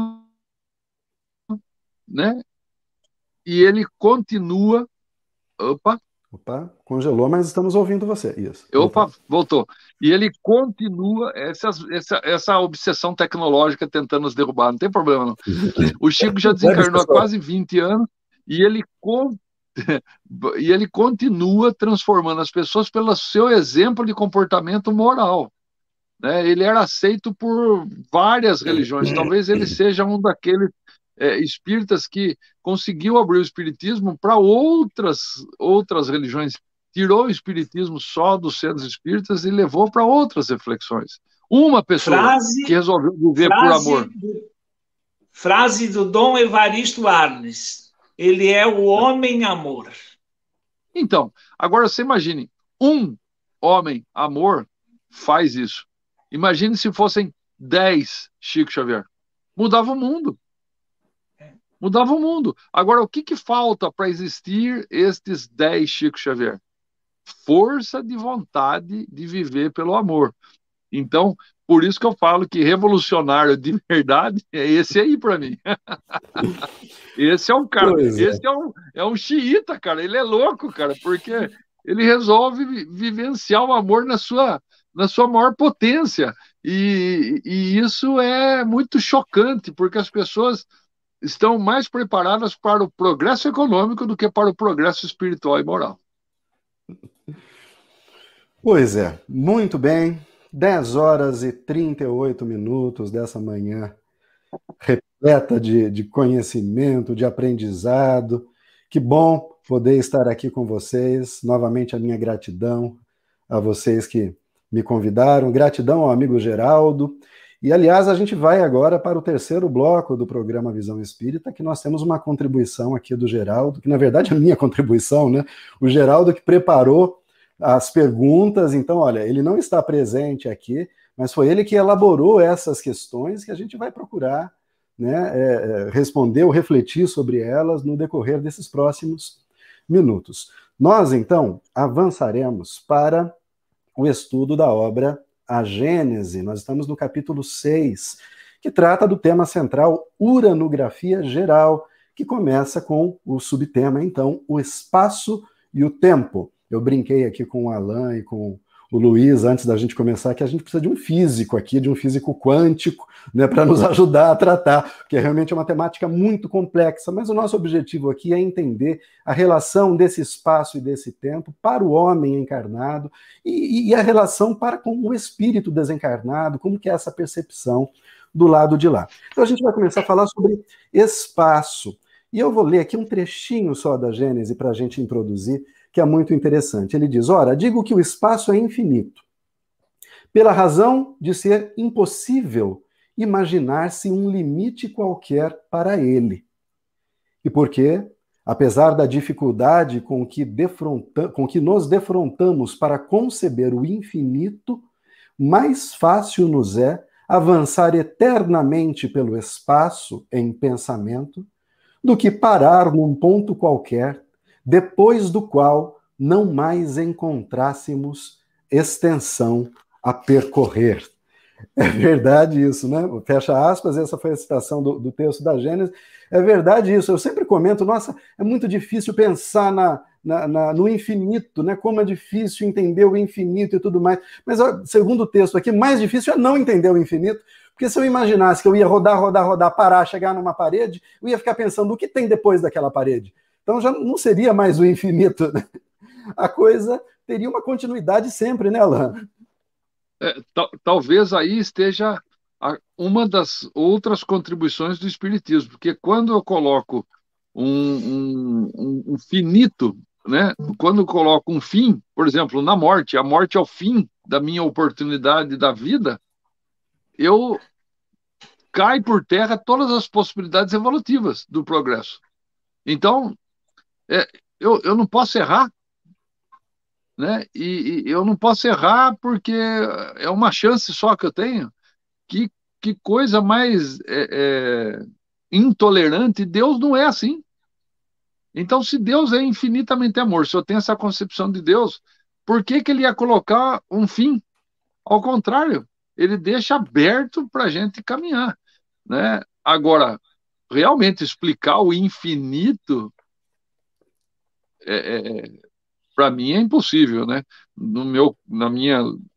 né? E ele continua... Opa! Opa, congelou, mas estamos ouvindo você. Isso. Opa, voltou. E ele continua essa, essa, essa obsessão tecnológica tentando nos derrubar, não tem problema não. O Chico já desencarnou há quase vinte anos e ele, e ele continua transformando as pessoas pelo seu exemplo de comportamento moral. Né? Ele era aceito por várias religiões, talvez ele seja um daqueles é, espíritas que conseguiu abrir o espiritismo para outras, outras religiões. Tirou o espiritismo só dos centros espíritas e levou para outras reflexões. Uma pessoa frase, que resolveu viver por amor. Do, frase do Dom Evaristo Arnes. Ele é o homem amor. Então, agora você imagine, um homem amor faz isso. Imagine se fossem dez Chico Xavier. Mudava o mundo. Mudava o mundo. Agora, o que, que falta para existir estes dez Chico Xavier? Força de vontade de viver pelo amor. Então, por isso que eu falo que revolucionário de verdade é esse aí para mim. Esse é um cara, pois esse é. É, um, é um xiita, cara. Ele é louco, cara, porque ele resolve vivenciar o amor na sua, na sua maior potência. E, e isso é muito chocante, porque as pessoas estão mais preparadas para o progresso econômico do que para o progresso espiritual e moral. Pois é, muito bem. dez horas e trinta e oito minutos dessa manhã repleta de, de conhecimento, de aprendizado. Que bom poder estar aqui com vocês. Novamente a minha gratidão a vocês que me convidaram. Gratidão ao amigo Geraldo. E, aliás, a gente vai agora para o terceiro bloco do programa Visão Espírita, que nós temos uma contribuição aqui do Geraldo, que na verdade é a minha contribuição, né? O Geraldo que preparou as perguntas, então, olha, ele não está presente aqui, mas foi ele que elaborou essas questões que a gente vai procurar, né, é, responder ou refletir sobre elas no decorrer desses próximos minutos. Nós, então, avançaremos para o estudo da obra A Gênese. Nós estamos no capítulo seis, que trata do tema central Uranografia Geral, que começa com o subtema, então, o espaço e o tempo. Eu brinquei aqui com o Alain e com o Luiz, antes da gente começar, que a gente precisa de um físico aqui, de um físico quântico, né, para nos ajudar a tratar, porque realmente é uma temática muito complexa, mas o nosso objetivo aqui é entender a relação desse espaço e desse tempo para o homem encarnado e, e a relação para com o espírito desencarnado, como que é essa percepção do lado de lá. Então a gente vai começar a falar sobre espaço, e eu vou ler aqui um trechinho só da Gênese para a gente introduzir, que é muito interessante. Ele diz, ora, digo que o espaço é infinito, pela razão de ser impossível imaginar-se um limite qualquer para ele. E porque, apesar da dificuldade com que, defronta, com que nos defrontamos para conceber o infinito, mais fácil nos é avançar eternamente pelo espaço em pensamento do que parar num ponto qualquer, depois do qual não mais encontrássemos extensão a percorrer. É verdade isso, né? Fecha aspas, essa foi a citação do, do texto da Gênesis. É verdade isso, eu sempre comento, nossa, é muito difícil pensar na, na, na, no infinito, né? Como é difícil entender o infinito e tudo mais. Mas, ó, segundo o texto aqui, mais difícil é não entender o infinito, porque se eu imaginasse que eu ia rodar, rodar, rodar, parar, chegar numa parede, eu ia ficar pensando o que tem depois daquela parede. Então já não seria mais o infinito, né? A coisa teria uma continuidade sempre, né, Alain? É, talvez aí esteja a, uma das outras contribuições do Espiritismo, porque quando eu coloco um, um, um finito, né? Quando eu coloco um fim, por exemplo, na morte, a morte é o fim da minha oportunidade da vida, eu cai por terra todas as possibilidades evolutivas do progresso. Então, é, eu, eu não posso errar, né? E, e eu não posso errar porque é uma chance só que eu tenho. Que, que coisa mais é, é, intolerante. Deus não é assim. Então, se Deus é infinitamente amor, se eu tenho essa concepção de Deus, por que que ele ia colocar um fim? Ao contrário, ele deixa aberto para a gente caminhar, né? Agora, realmente explicar o infinito é, é, para mim é impossível, né? No meu, na minha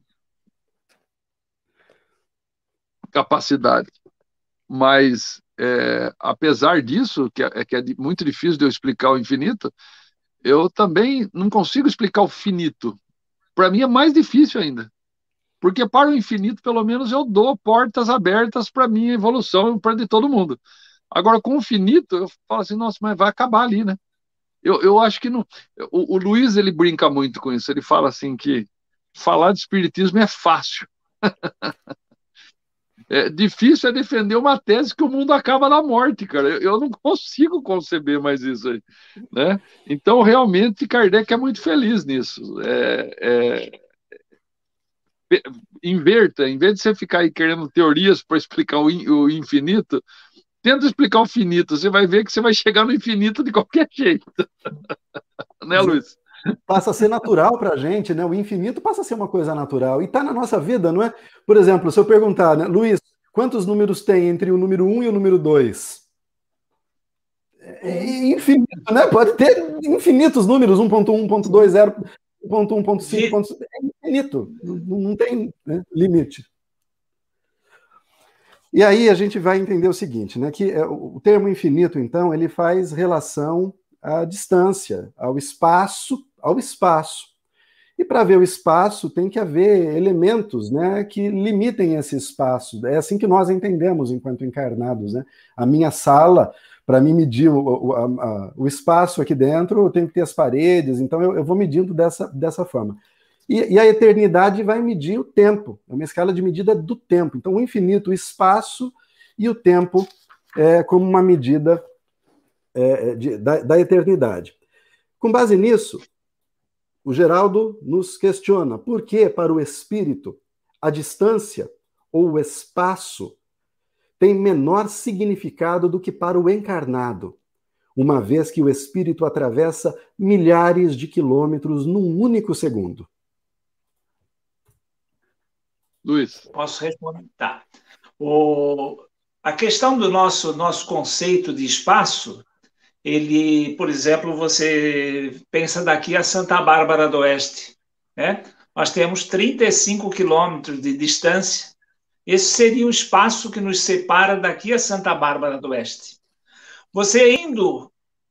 capacidade. Mas, é, apesar disso, que é, que é muito difícil de eu explicar o infinito, eu também não consigo explicar o finito. Para mim é mais difícil ainda. Porque para o infinito, pelo menos, eu dou portas abertas para a minha evolução e para de todo mundo. Agora, com o finito, eu falo assim, nossa, mas vai acabar ali, né? Eu, eu acho que não. O, o Luiz, ele brinca muito com isso. Ele fala assim que falar de espiritismo é fácil. É difícil é defender uma tese que o mundo acaba na morte, cara. Eu, eu não consigo conceber mais isso aí, né? Então, realmente, Kardec é muito feliz nisso. É, é, inverta, em vez de você ficar aí querendo teorias para explicar o, in, o infinito, tenta explicar o finito. Você vai ver que você vai chegar no infinito de qualquer jeito. Né, Luiz? Passa a ser natural para a gente, né? O infinito passa a ser uma coisa natural. E está na nossa vida, não é? Por exemplo, se eu perguntar, né, Luiz, quantos números tem entre o número um e o número dois? É infinito, né? Pode ter infinitos números, um ponto um, um ponto dois, zero, um ponto um, um ponto cinco, é infinito. Não, não tem, né, limite. E aí a gente vai entender o seguinte, né? Que o termo infinito, então, ele faz relação à distância, ao espaço, ao espaço. E para ver o espaço tem que haver elementos, né, que limitem esse espaço. É assim que nós entendemos enquanto encarnados, né? A minha sala, para mim medir o, o, a, a, o espaço aqui dentro, eu tenho que ter as paredes, então eu, eu vou medindo dessa, dessa forma. E, e a eternidade vai medir o tempo, é uma escala de medida do tempo. Então o infinito, o espaço e o tempo é como uma medida é, de, da, da eternidade. Com base nisso, o Geraldo nos questiona por que, para o espírito, a distância ou o espaço tem menor significado do que para o encarnado, uma vez que o espírito atravessa milhares de quilômetros num único segundo. Luiz. Posso responder? Tá. O, a questão do nosso, nosso conceito de espaço, ele, por exemplo, você pensa daqui a Santa Bárbara do Oeste, né? nós temos trinta e cinco quilômetros de distância. Esse seria o espaço que nos separa daqui a Santa Bárbara do Oeste. Você indo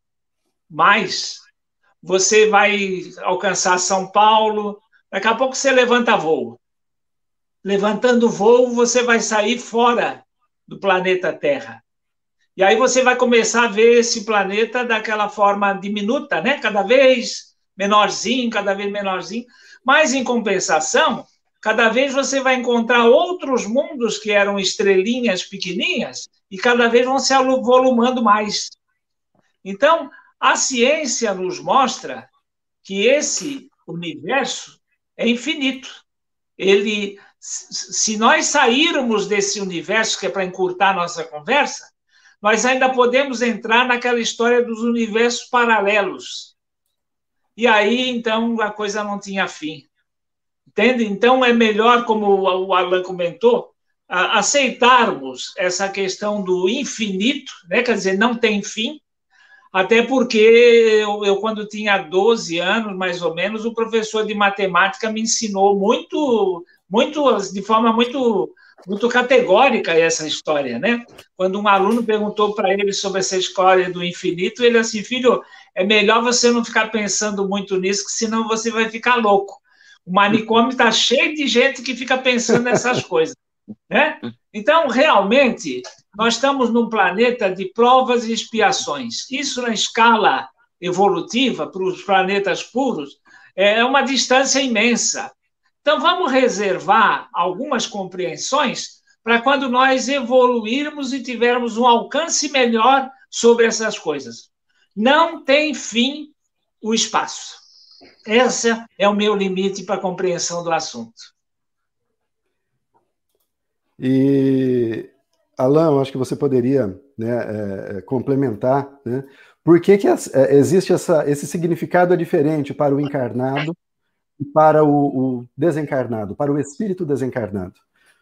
mais, você vai alcançar São Paulo, daqui a pouco você levanta voo. Levantando voo, você vai sair fora do planeta Terra. E aí você vai começar a ver esse planeta daquela forma diminuta, né? Cada vez menorzinho, cada vez menorzinho. Mas, em compensação, cada vez você vai encontrar outros mundos que eram estrelinhas pequenininhas e cada vez vão se avolumando mais. Então, a ciência nos mostra que esse universo é infinito. Ele, se nós sairmos desse universo, que é para encurtar nossa conversa, nós ainda podemos entrar naquela história dos universos paralelos. E aí, então, a coisa não tinha fim. Entende? Então, é melhor, como o Alan comentou, aceitarmos essa questão do infinito, né? Quer dizer, não tem fim, até porque eu, eu, quando tinha doze anos, mais ou menos, o professor de matemática me ensinou muito, muito de forma muito, muito categórica essa história, né? Quando um aluno perguntou para ele sobre essa história do infinito, ele assim, filho, é melhor você não ficar pensando muito nisso, que senão você vai ficar louco. O manicômio está cheio de gente que fica pensando nessas coisas, né? Então, realmente, nós estamos num planeta de provas e expiações. Isso, na escala evolutiva, para os planetas puros, é uma distância imensa. Então, vamos reservar algumas compreensões para quando nós evoluirmos e tivermos um alcance melhor sobre essas coisas. Não tem fim o espaço. Esse é o meu limite para a compreensão do assunto. E, Alan, eu acho que você poderia, né, é, complementar, né, por que, que é, existe essa, esse significado diferente para o encarnado e para o, o desencarnado, para o espírito desencarnado?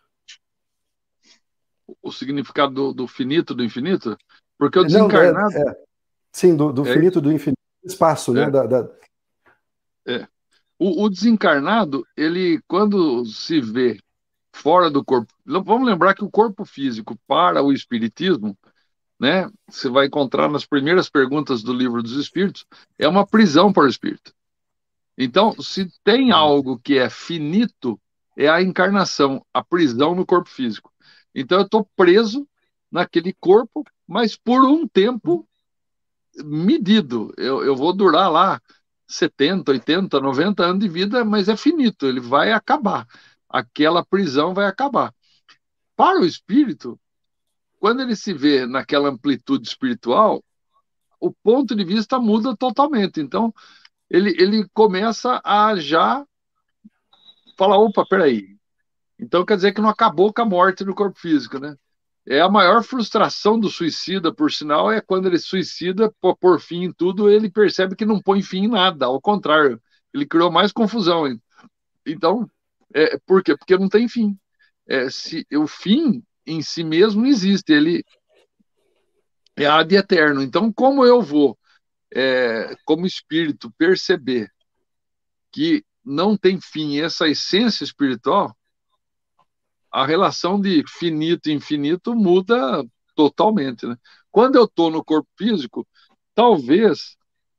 O significado do, do finito, do infinito? Porque o desencarnado... Não, é, é, sim, do, do é, finito, do infinito, espaço, né? É, da, da... é. O, o desencarnado, ele, quando se vê fora do corpo... Vamos lembrar que o corpo físico, para o espiritismo, né, você vai encontrar nas primeiras perguntas do Livro dos Espíritos, é uma prisão para o espírito. Então, se tem algo que é finito, é a encarnação, a prisão no corpo físico. Então, eu estou preso naquele corpo, mas por um tempo medido. Eu, eu vou durar lá setenta, oitenta, noventa anos de vida, mas é finito, ele vai acabar. Aquela prisão vai acabar. Para o espírito, quando ele se vê naquela amplitude espiritual, o ponto de vista muda totalmente. Então, ele, ele começa a já falar, opa, peraí. Então, quer dizer que não acabou com a morte no corpo físico, né? É a maior frustração do suicida, por sinal, é quando ele suicida, por, por fim em tudo, ele percebe que não põe fim em nada, ao contrário, ele criou mais confusão. Então, é, por quê? Porque não tem fim. É, se, o fim em si mesmo não existe, ele é ad eterno. Então, como eu vou, é, como espírito, perceber que não tem fim essa essência espiritual, a relação de finito e infinito muda totalmente, né? Quando eu estou no corpo físico, talvez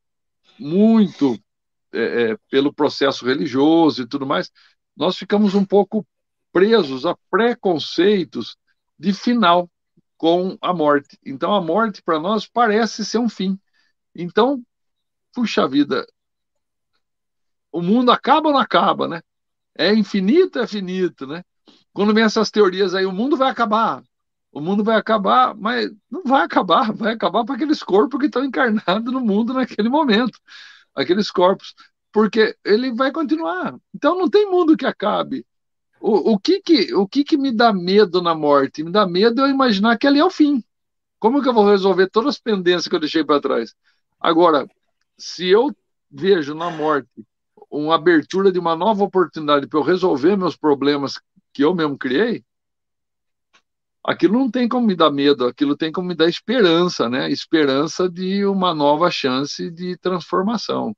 muito é, é, pelo processo religioso e tudo mais, nós ficamos um pouco presos a preconceitos de final com a morte. Então, a morte para nós parece ser um fim. Então, puxa vida, o mundo acaba ou não acaba, né? É infinito, é finito, né? Quando vem essas teorias aí, o mundo vai acabar, o mundo vai acabar, mas não vai acabar, vai acabar para aqueles corpos que estão encarnados no mundo naquele momento, aqueles corpos, porque ele vai continuar. Então não tem mundo que acabe. O, o, que, que, o que, que me dá medo na morte? Me dá medo eu imaginar que ali é o fim. Como que eu vou resolver todas as pendências que eu deixei para trás? Agora, se eu vejo na morte uma abertura de uma nova oportunidade para eu resolver meus problemas que eu mesmo criei, aquilo não tem como me dar medo, aquilo tem como me dar esperança, né? Esperança de uma nova chance de transformação.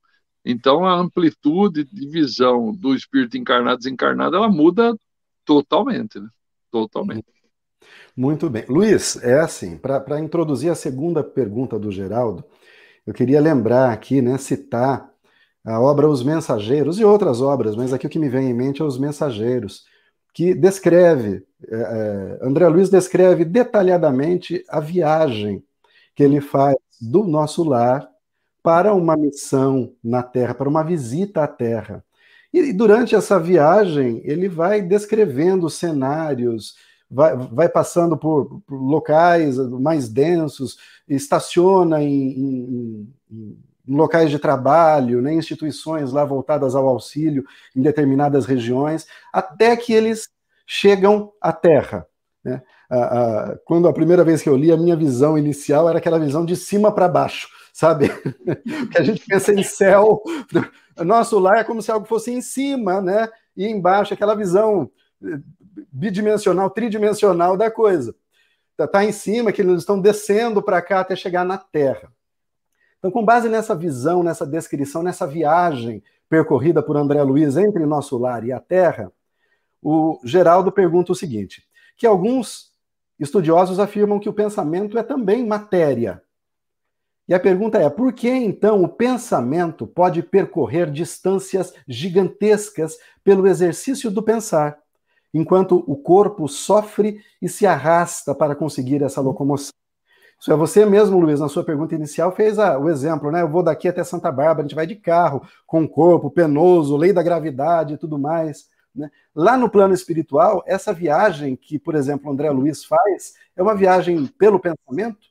Então, a amplitude de visão do espírito encarnado e desencarnado, ela muda totalmente, né? Totalmente. Muito bem. Luiz, é assim, para introduzir a segunda pergunta do Geraldo, eu queria lembrar aqui, né, citar a obra Os Mensageiros e outras obras, mas aqui o que me vem em mente é Os Mensageiros, que descreve, é, André Luiz descreve detalhadamente a viagem que ele faz do nosso lar para uma missão na Terra, para uma visita à Terra. E durante essa viagem, ele vai descrevendo cenários, vai, vai passando por, por locais mais densos, estaciona em, em, em, em locais de trabalho, né, instituições lá voltadas ao auxílio em determinadas regiões, até que eles chegam à Terra. Né? A, a, quando a primeira vez que eu li, a minha visão inicial era aquela visão de cima para baixo, sabe? Que a gente pensa em céu, nosso lar é como se algo fosse em cima, né? E embaixo aquela visão bidimensional, tridimensional da coisa. Está em cima, que eles estão descendo para cá até chegar na Terra. Então, com base nessa visão, nessa descrição, nessa viagem percorrida por André Luiz entre nosso lar e a Terra, o Geraldo pergunta o seguinte, que alguns estudiosos afirmam que o pensamento é também matéria. E a pergunta é, por que então o pensamento pode percorrer distâncias gigantescas pelo exercício do pensar, enquanto o corpo sofre e se arrasta para conseguir essa locomoção? Isso é, você mesmo, Luiz, na sua pergunta inicial, fez a, o exemplo, né? Eu vou daqui até Santa Bárbara, a gente vai de carro, com o corpo penoso, lei da gravidade e tudo mais. Né? Lá no plano espiritual, essa viagem que, por exemplo, André Luiz faz, é uma viagem pelo pensamento?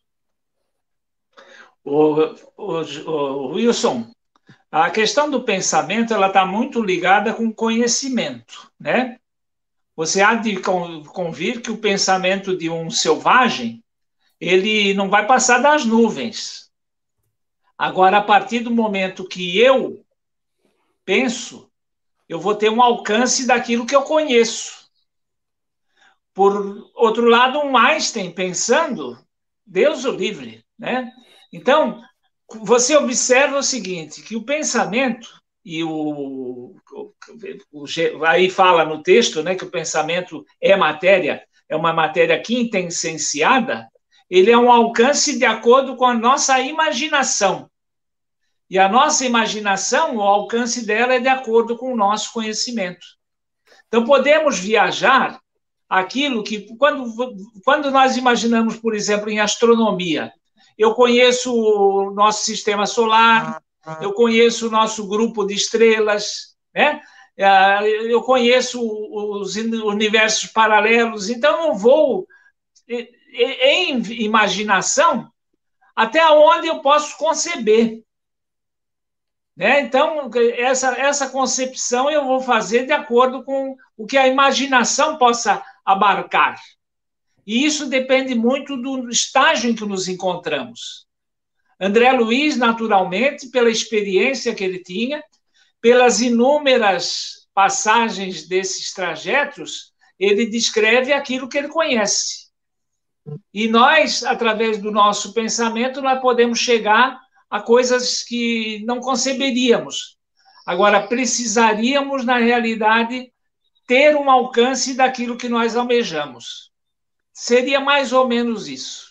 O, o, o Wilson, a questão do pensamento ela está muito ligada com conhecimento, né? Você há de convir que o pensamento de um selvagem ele não vai passar das nuvens. Agora, a partir do momento que eu penso, eu vou ter um alcance daquilo que eu conheço. Por outro lado, um Einstein pensando, Deus o livre, né? Então, você observa o seguinte, que o pensamento, e o, o, o aí fala no texto, né, que o pensamento é matéria, é uma matéria quintessenciada, ele é um alcance de acordo com a nossa imaginação. E a nossa imaginação, o alcance dela é de acordo com o nosso conhecimento. Então, podemos viajar aquilo que, quando, quando nós imaginamos, por exemplo, em astronomia, eu conheço o nosso sistema solar, eu conheço o nosso grupo de estrelas, né? Eu conheço os universos paralelos, então eu vou em imaginação até onde eu posso conceber. Né? Então, essa, essa concepção eu vou fazer de acordo com o que a imaginação possa abarcar. E isso depende muito do estágio em que nos encontramos. André Luiz, naturalmente, pela experiência que ele tinha, pelas inúmeras passagens desses trajetos, ele descreve aquilo que ele conhece. E nós, através do nosso pensamento, nós podemos chegar a coisas que não conceberíamos. Agora, precisaríamos, na realidade, ter um alcance daquilo que nós almejamos. Seria mais ou menos isso.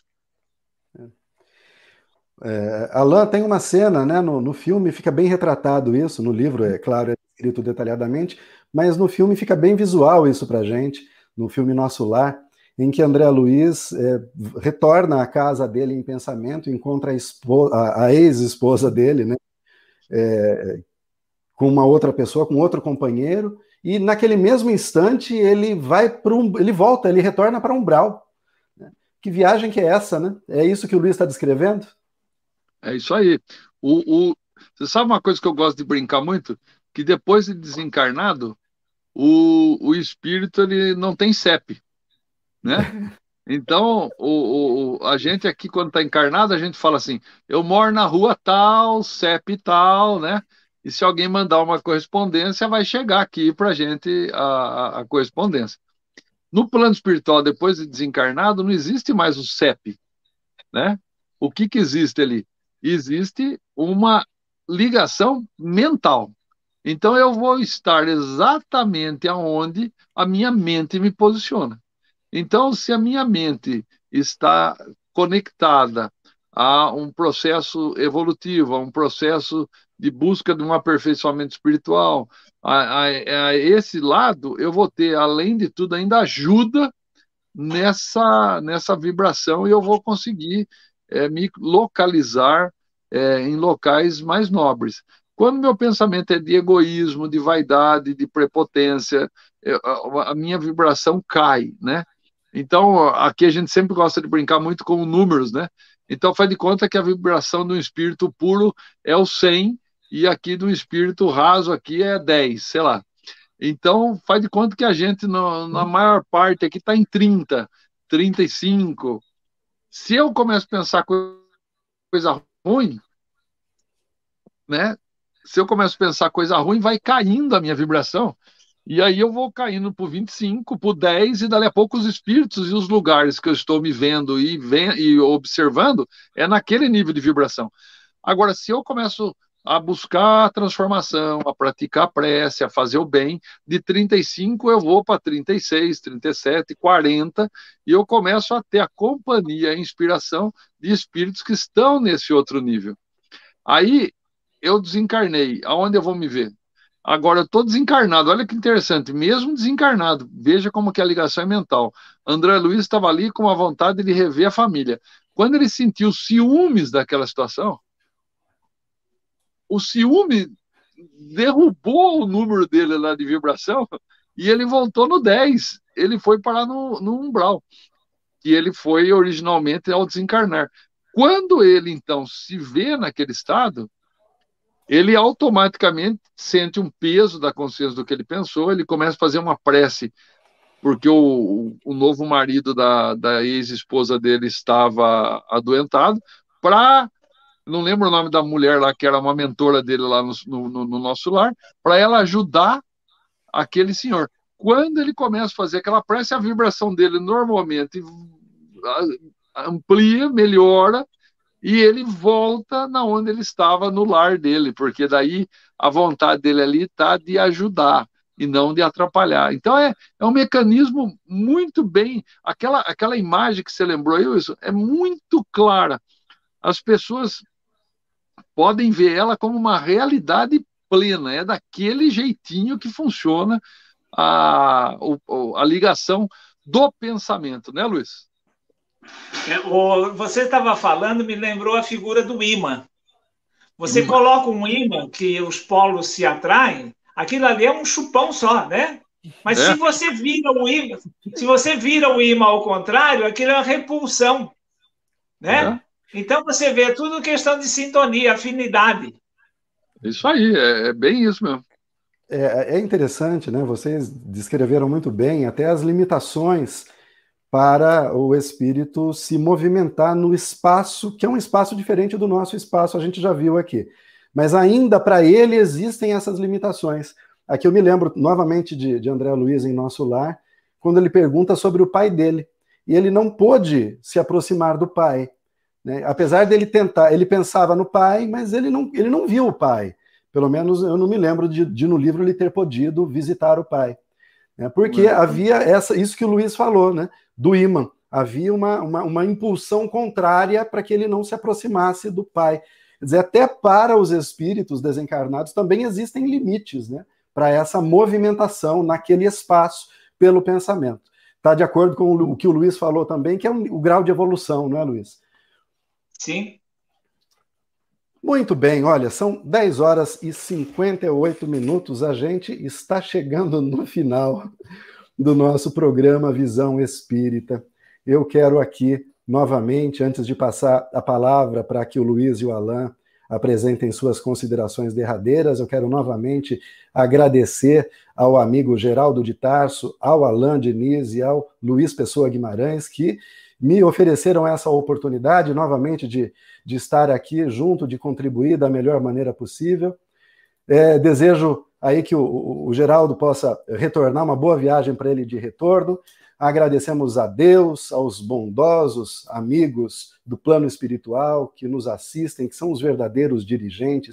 É, Alain, tem uma cena, né, no, no filme fica bem retratado isso, no livro, é claro, é escrito detalhadamente, mas no filme fica bem visual isso pra gente, no filme Nosso Lar, em que André Luiz é, retorna à casa dele em pensamento, encontra a, esposa, a, a ex-esposa dele, né, é, com uma outra pessoa, com outro companheiro, e naquele mesmo instante ele vai para um, ele volta, ele retorna para Umbral. Né? Que viagem que é essa, né? É isso que o Luiz está descrevendo? É isso aí. O, o, você sabe uma coisa que eu gosto de brincar muito? Que depois de desencarnado, o, o espírito ele não tem C E P, né? Então, o, o, a gente aqui, quando está encarnado, a gente fala assim, eu moro na rua tal, C E P tal, né? E se alguém mandar uma correspondência, vai chegar aqui para a gente a, a correspondência. No plano espiritual, depois de desencarnado, não existe mais o C E P, né? O que que existe ali? Existe uma ligação mental. Então, eu vou estar exatamente aonde a minha mente me posiciona. Então, se a minha mente está conectada a um processo evolutivo, a um processo de busca de um aperfeiçoamento espiritual, a, a, a esse lado, eu vou ter, além de tudo, ainda ajuda nessa, nessa vibração, e eu vou conseguir é, me localizar é, em locais mais nobres. Quando meu pensamento é de egoísmo, de vaidade, de prepotência, eu, a, a minha vibração cai, né? Então, aqui a gente sempre gosta de brincar muito com números, né? Então, faz de conta que a vibração do espírito puro é o cem, e aqui do espírito raso aqui é dez, sei lá. Então, faz de conta que a gente, no, na maior parte, aqui está em trinta, trinta e cinco. Se eu começo a pensar coisa ruim, né? Se eu começo a pensar coisa ruim, vai caindo a minha vibração. E aí eu vou caindo para o vinte e cinco, para o dez, e dali a pouco os espíritos e os lugares que eu estou me vendo e, vem, e observando é naquele nível de vibração. Agora, se eu começo a buscar a transformação, a praticar a prece, a fazer o bem, de trinta e cinco eu vou para trinta e seis, trinta e sete, quarenta, e eu começo a ter a companhia, a inspiração de espíritos que estão nesse outro nível. Aí eu desencarnei, aonde eu vou me ver? Agora eu estou desencarnado, olha que interessante, mesmo desencarnado, veja como que a ligação é mental. André Luiz estava ali com a vontade de rever a família. Quando ele sentiu ciúmes daquela situação, o ciúme derrubou o número dele lá de vibração e ele voltou no dez. Ele foi parar no, no umbral, que ele foi originalmente ao desencarnar. Quando ele, então, se vê naquele estado, ele automaticamente sente um peso da consciência do que ele pensou, ele começa a fazer uma prece, porque o, o novo marido da, da ex-esposa dele estava adoentado, para, não lembro o nome da mulher lá, que era uma mentora dele lá no, no, no nosso lar, para ela ajudar aquele senhor. Quando ele começa a fazer aquela prece, a vibração dele normalmente amplia, melhora, e ele volta na onde ele estava, no lar dele, porque daí a vontade dele ali está de ajudar e não de atrapalhar. Então é, é um mecanismo muito bem, aquela, aquela imagem que você lembrou, isso é muito clara. As pessoas podem ver ela como uma realidade plena, é daquele jeitinho que funciona a, a ligação do pensamento, né, Luiz? O, você estava falando, me lembrou a figura do ímã. Você imã. Coloca um ímã que os polos se atraem, aquilo ali é um chupão só, né? Mas é. se você vira o ímã, se você vira o ímã ao contrário, aquilo é uma repulsão, né? É. Então você vê tudo questão de sintonia, afinidade. Isso aí, é, é bem isso mesmo. É, é interessante, né? Vocês descreveram muito bem até as limitações para o espírito se movimentar no espaço, que é um espaço diferente do nosso espaço, a gente já viu aqui. Mas ainda para ele existem essas limitações. Aqui eu me lembro novamente de, de André Luiz em Nosso Lar, quando ele pergunta sobre o pai dele. E ele não pôde se aproximar do pai, né? Apesar dele tentar, ele pensava no pai, mas ele não, ele não viu o pai. Pelo menos eu não me lembro de, de no livro ele ter podido visitar o pai. Né? Porque uhum. havia essa, isso que o Luiz falou, né? Do ímã. Havia uma, uma, uma impulsão contrária para que ele não se aproximasse do pai. Quer dizer, até para os espíritos desencarnados também existem limites, né? Para essa movimentação naquele espaço pelo pensamento. Está de acordo com o, o que o Luiz falou também, que é um, o grau de evolução, não é, Luiz? Sim. Muito bem, olha, são dez horas e cinquenta e oito minutos, a gente está chegando no final do nosso programa Visão Espírita. Eu quero aqui, novamente, antes de passar a palavra para que o Luiz e o Alain apresentem suas considerações derradeiras, eu quero novamente agradecer ao amigo Geraldo de Tarso, ao Alain Diniz e ao Luiz Pessoa Guimarães, que me ofereceram essa oportunidade, novamente, de, de estar aqui junto, de contribuir da melhor maneira possível. É, desejo aí que o, o Geraldo possa retornar, uma boa viagem para ele de retorno. Agradecemos a Deus, aos bondosos amigos do plano espiritual que nos assistem, que são os verdadeiros dirigentes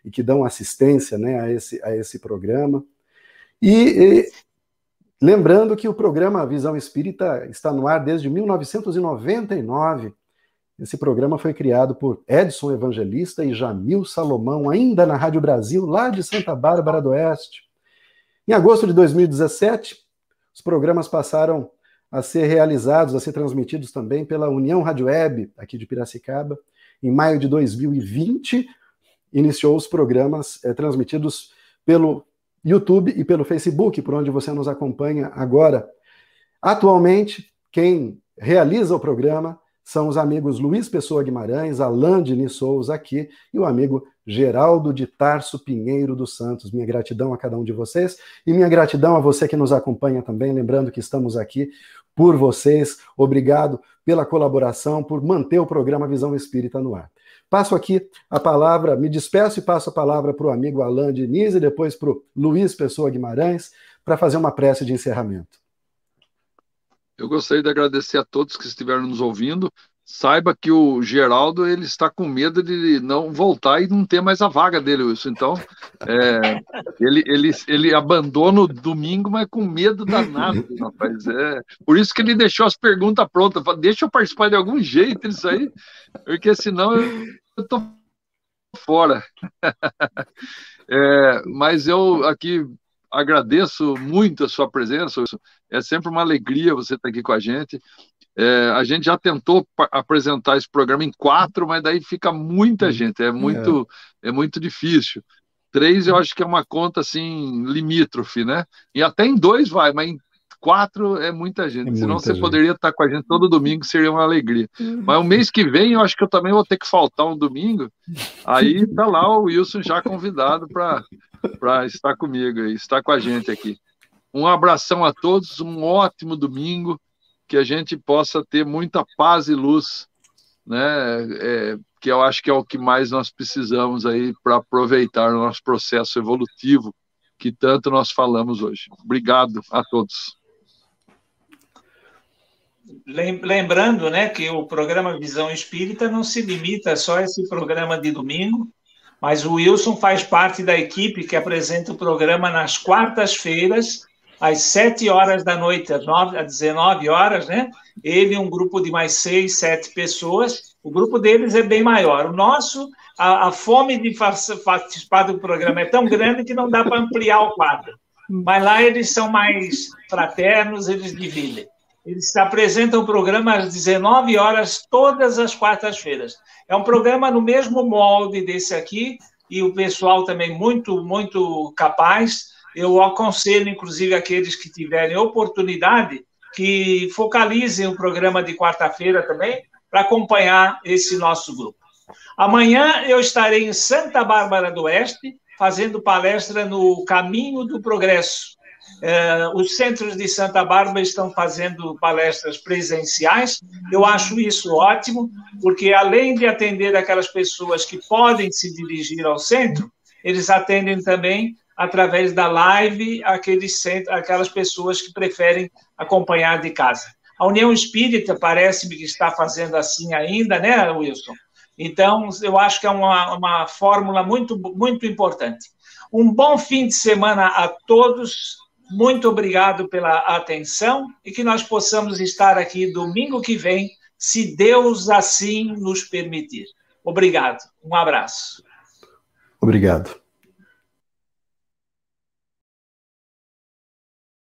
e que dão assistência, né, a, esse, a esse programa. E, e lembrando que o programa Visão Espírita está no ar desde mil novecentos e noventa e nove. Esse programa foi criado por Edson Evangelista e Jamil Salomão, ainda na Rádio Brasil, lá de Santa Bárbara do Oeste. Em agosto de dois mil e dezessete, os programas passaram a ser realizados, a ser transmitidos também pela União Rádio Web, aqui de Piracicaba. Em maio de dois mil e vinte, iniciou os programas é, transmitidos pelo YouTube e pelo Facebook, por onde você nos acompanha agora. Atualmente, quem realiza o programa são os amigos Luiz Pessoa Guimarães, Alain Diniz Souza aqui, e o amigo Geraldo de Tarso Pinheiro dos Santos. Minha gratidão a cada um de vocês, e minha gratidão a você que nos acompanha também, lembrando que estamos aqui por vocês. Obrigado pela colaboração, por manter o programa Visão Espírita no ar. Passo aqui a palavra, me despeço e passo a palavra para o amigo Alain Diniz e depois para o Luiz Pessoa Guimarães, para fazer uma prece de encerramento. Eu gostaria de agradecer a todos que estiveram nos ouvindo. Saiba que o Geraldo ele está com medo de não voltar e não ter mais a vaga dele, Wilson. Então, é, ele, ele, ele abandona o domingo, mas com medo danado, rapaz. É, por isso que ele deixou as perguntas prontas. Deixa eu participar de algum jeito disso aí, porque senão eu estou fora. É, mas eu aqui agradeço muito a sua presença. É sempre uma alegria você estar aqui com a gente. É, a gente já tentou apresentar esse programa em quatro, mas daí fica muita gente, é muito, é. é muito difícil. Três eu acho que é uma conta assim, limítrofe, né? E até em dois vai, mas em quatro é muita gente. É Senão muita você gente. Poderia estar com a gente todo domingo, seria uma alegria. Mas o mês que vem eu acho que eu também vou ter que faltar um domingo. Aí tá lá o Wilson já convidado para para estar comigo e estar com a gente aqui. Um abração a todos, um ótimo domingo, que a gente possa ter muita paz e luz, né? É, que eu acho que é o que mais nós precisamos aí para aproveitar o nosso processo evolutivo que tanto nós falamos hoje. Obrigado a todos. Lembrando, né, que o programa Visão Espírita não se limita só a esse programa de domingo, mas o Wilson faz parte da equipe que apresenta o programa nas quartas-feiras, às sete horas da noite, às dezenove horas, né? Ele e um grupo de mais seis, sete pessoas. O grupo deles é bem maior. O nosso, a, a fome de participar do programa é tão grande que não dá para ampliar o quadro. Mas lá eles são mais fraternos, eles dividem. Eles apresentam o programa às dezenove horas, todas as quartas-feiras. É um programa no mesmo molde desse aqui, e o pessoal também muito, muito capaz. Eu aconselho, inclusive, aqueles que tiverem oportunidade, que focalizem o programa de quarta-feira também, para acompanhar esse nosso grupo. Amanhã eu estarei em Santa Bárbara do Oeste, fazendo palestra no Caminho do Progresso. É, os centros de Santa Bárbara estão fazendo palestras presenciais. Eu acho isso ótimo, porque além de atender aquelas pessoas que podem se dirigir ao centro, eles atendem também através da live aqueles centros, aquelas pessoas que preferem acompanhar de casa. A União Espírita parece-me que está fazendo assim ainda, né, Wilson? Então, eu acho que é uma, uma fórmula muito, muito importante. Um bom fim de semana a todos. Muito obrigado pela atenção e que nós possamos estar aqui domingo que vem, se Deus assim nos permitir. Obrigado. Um abraço. Obrigado.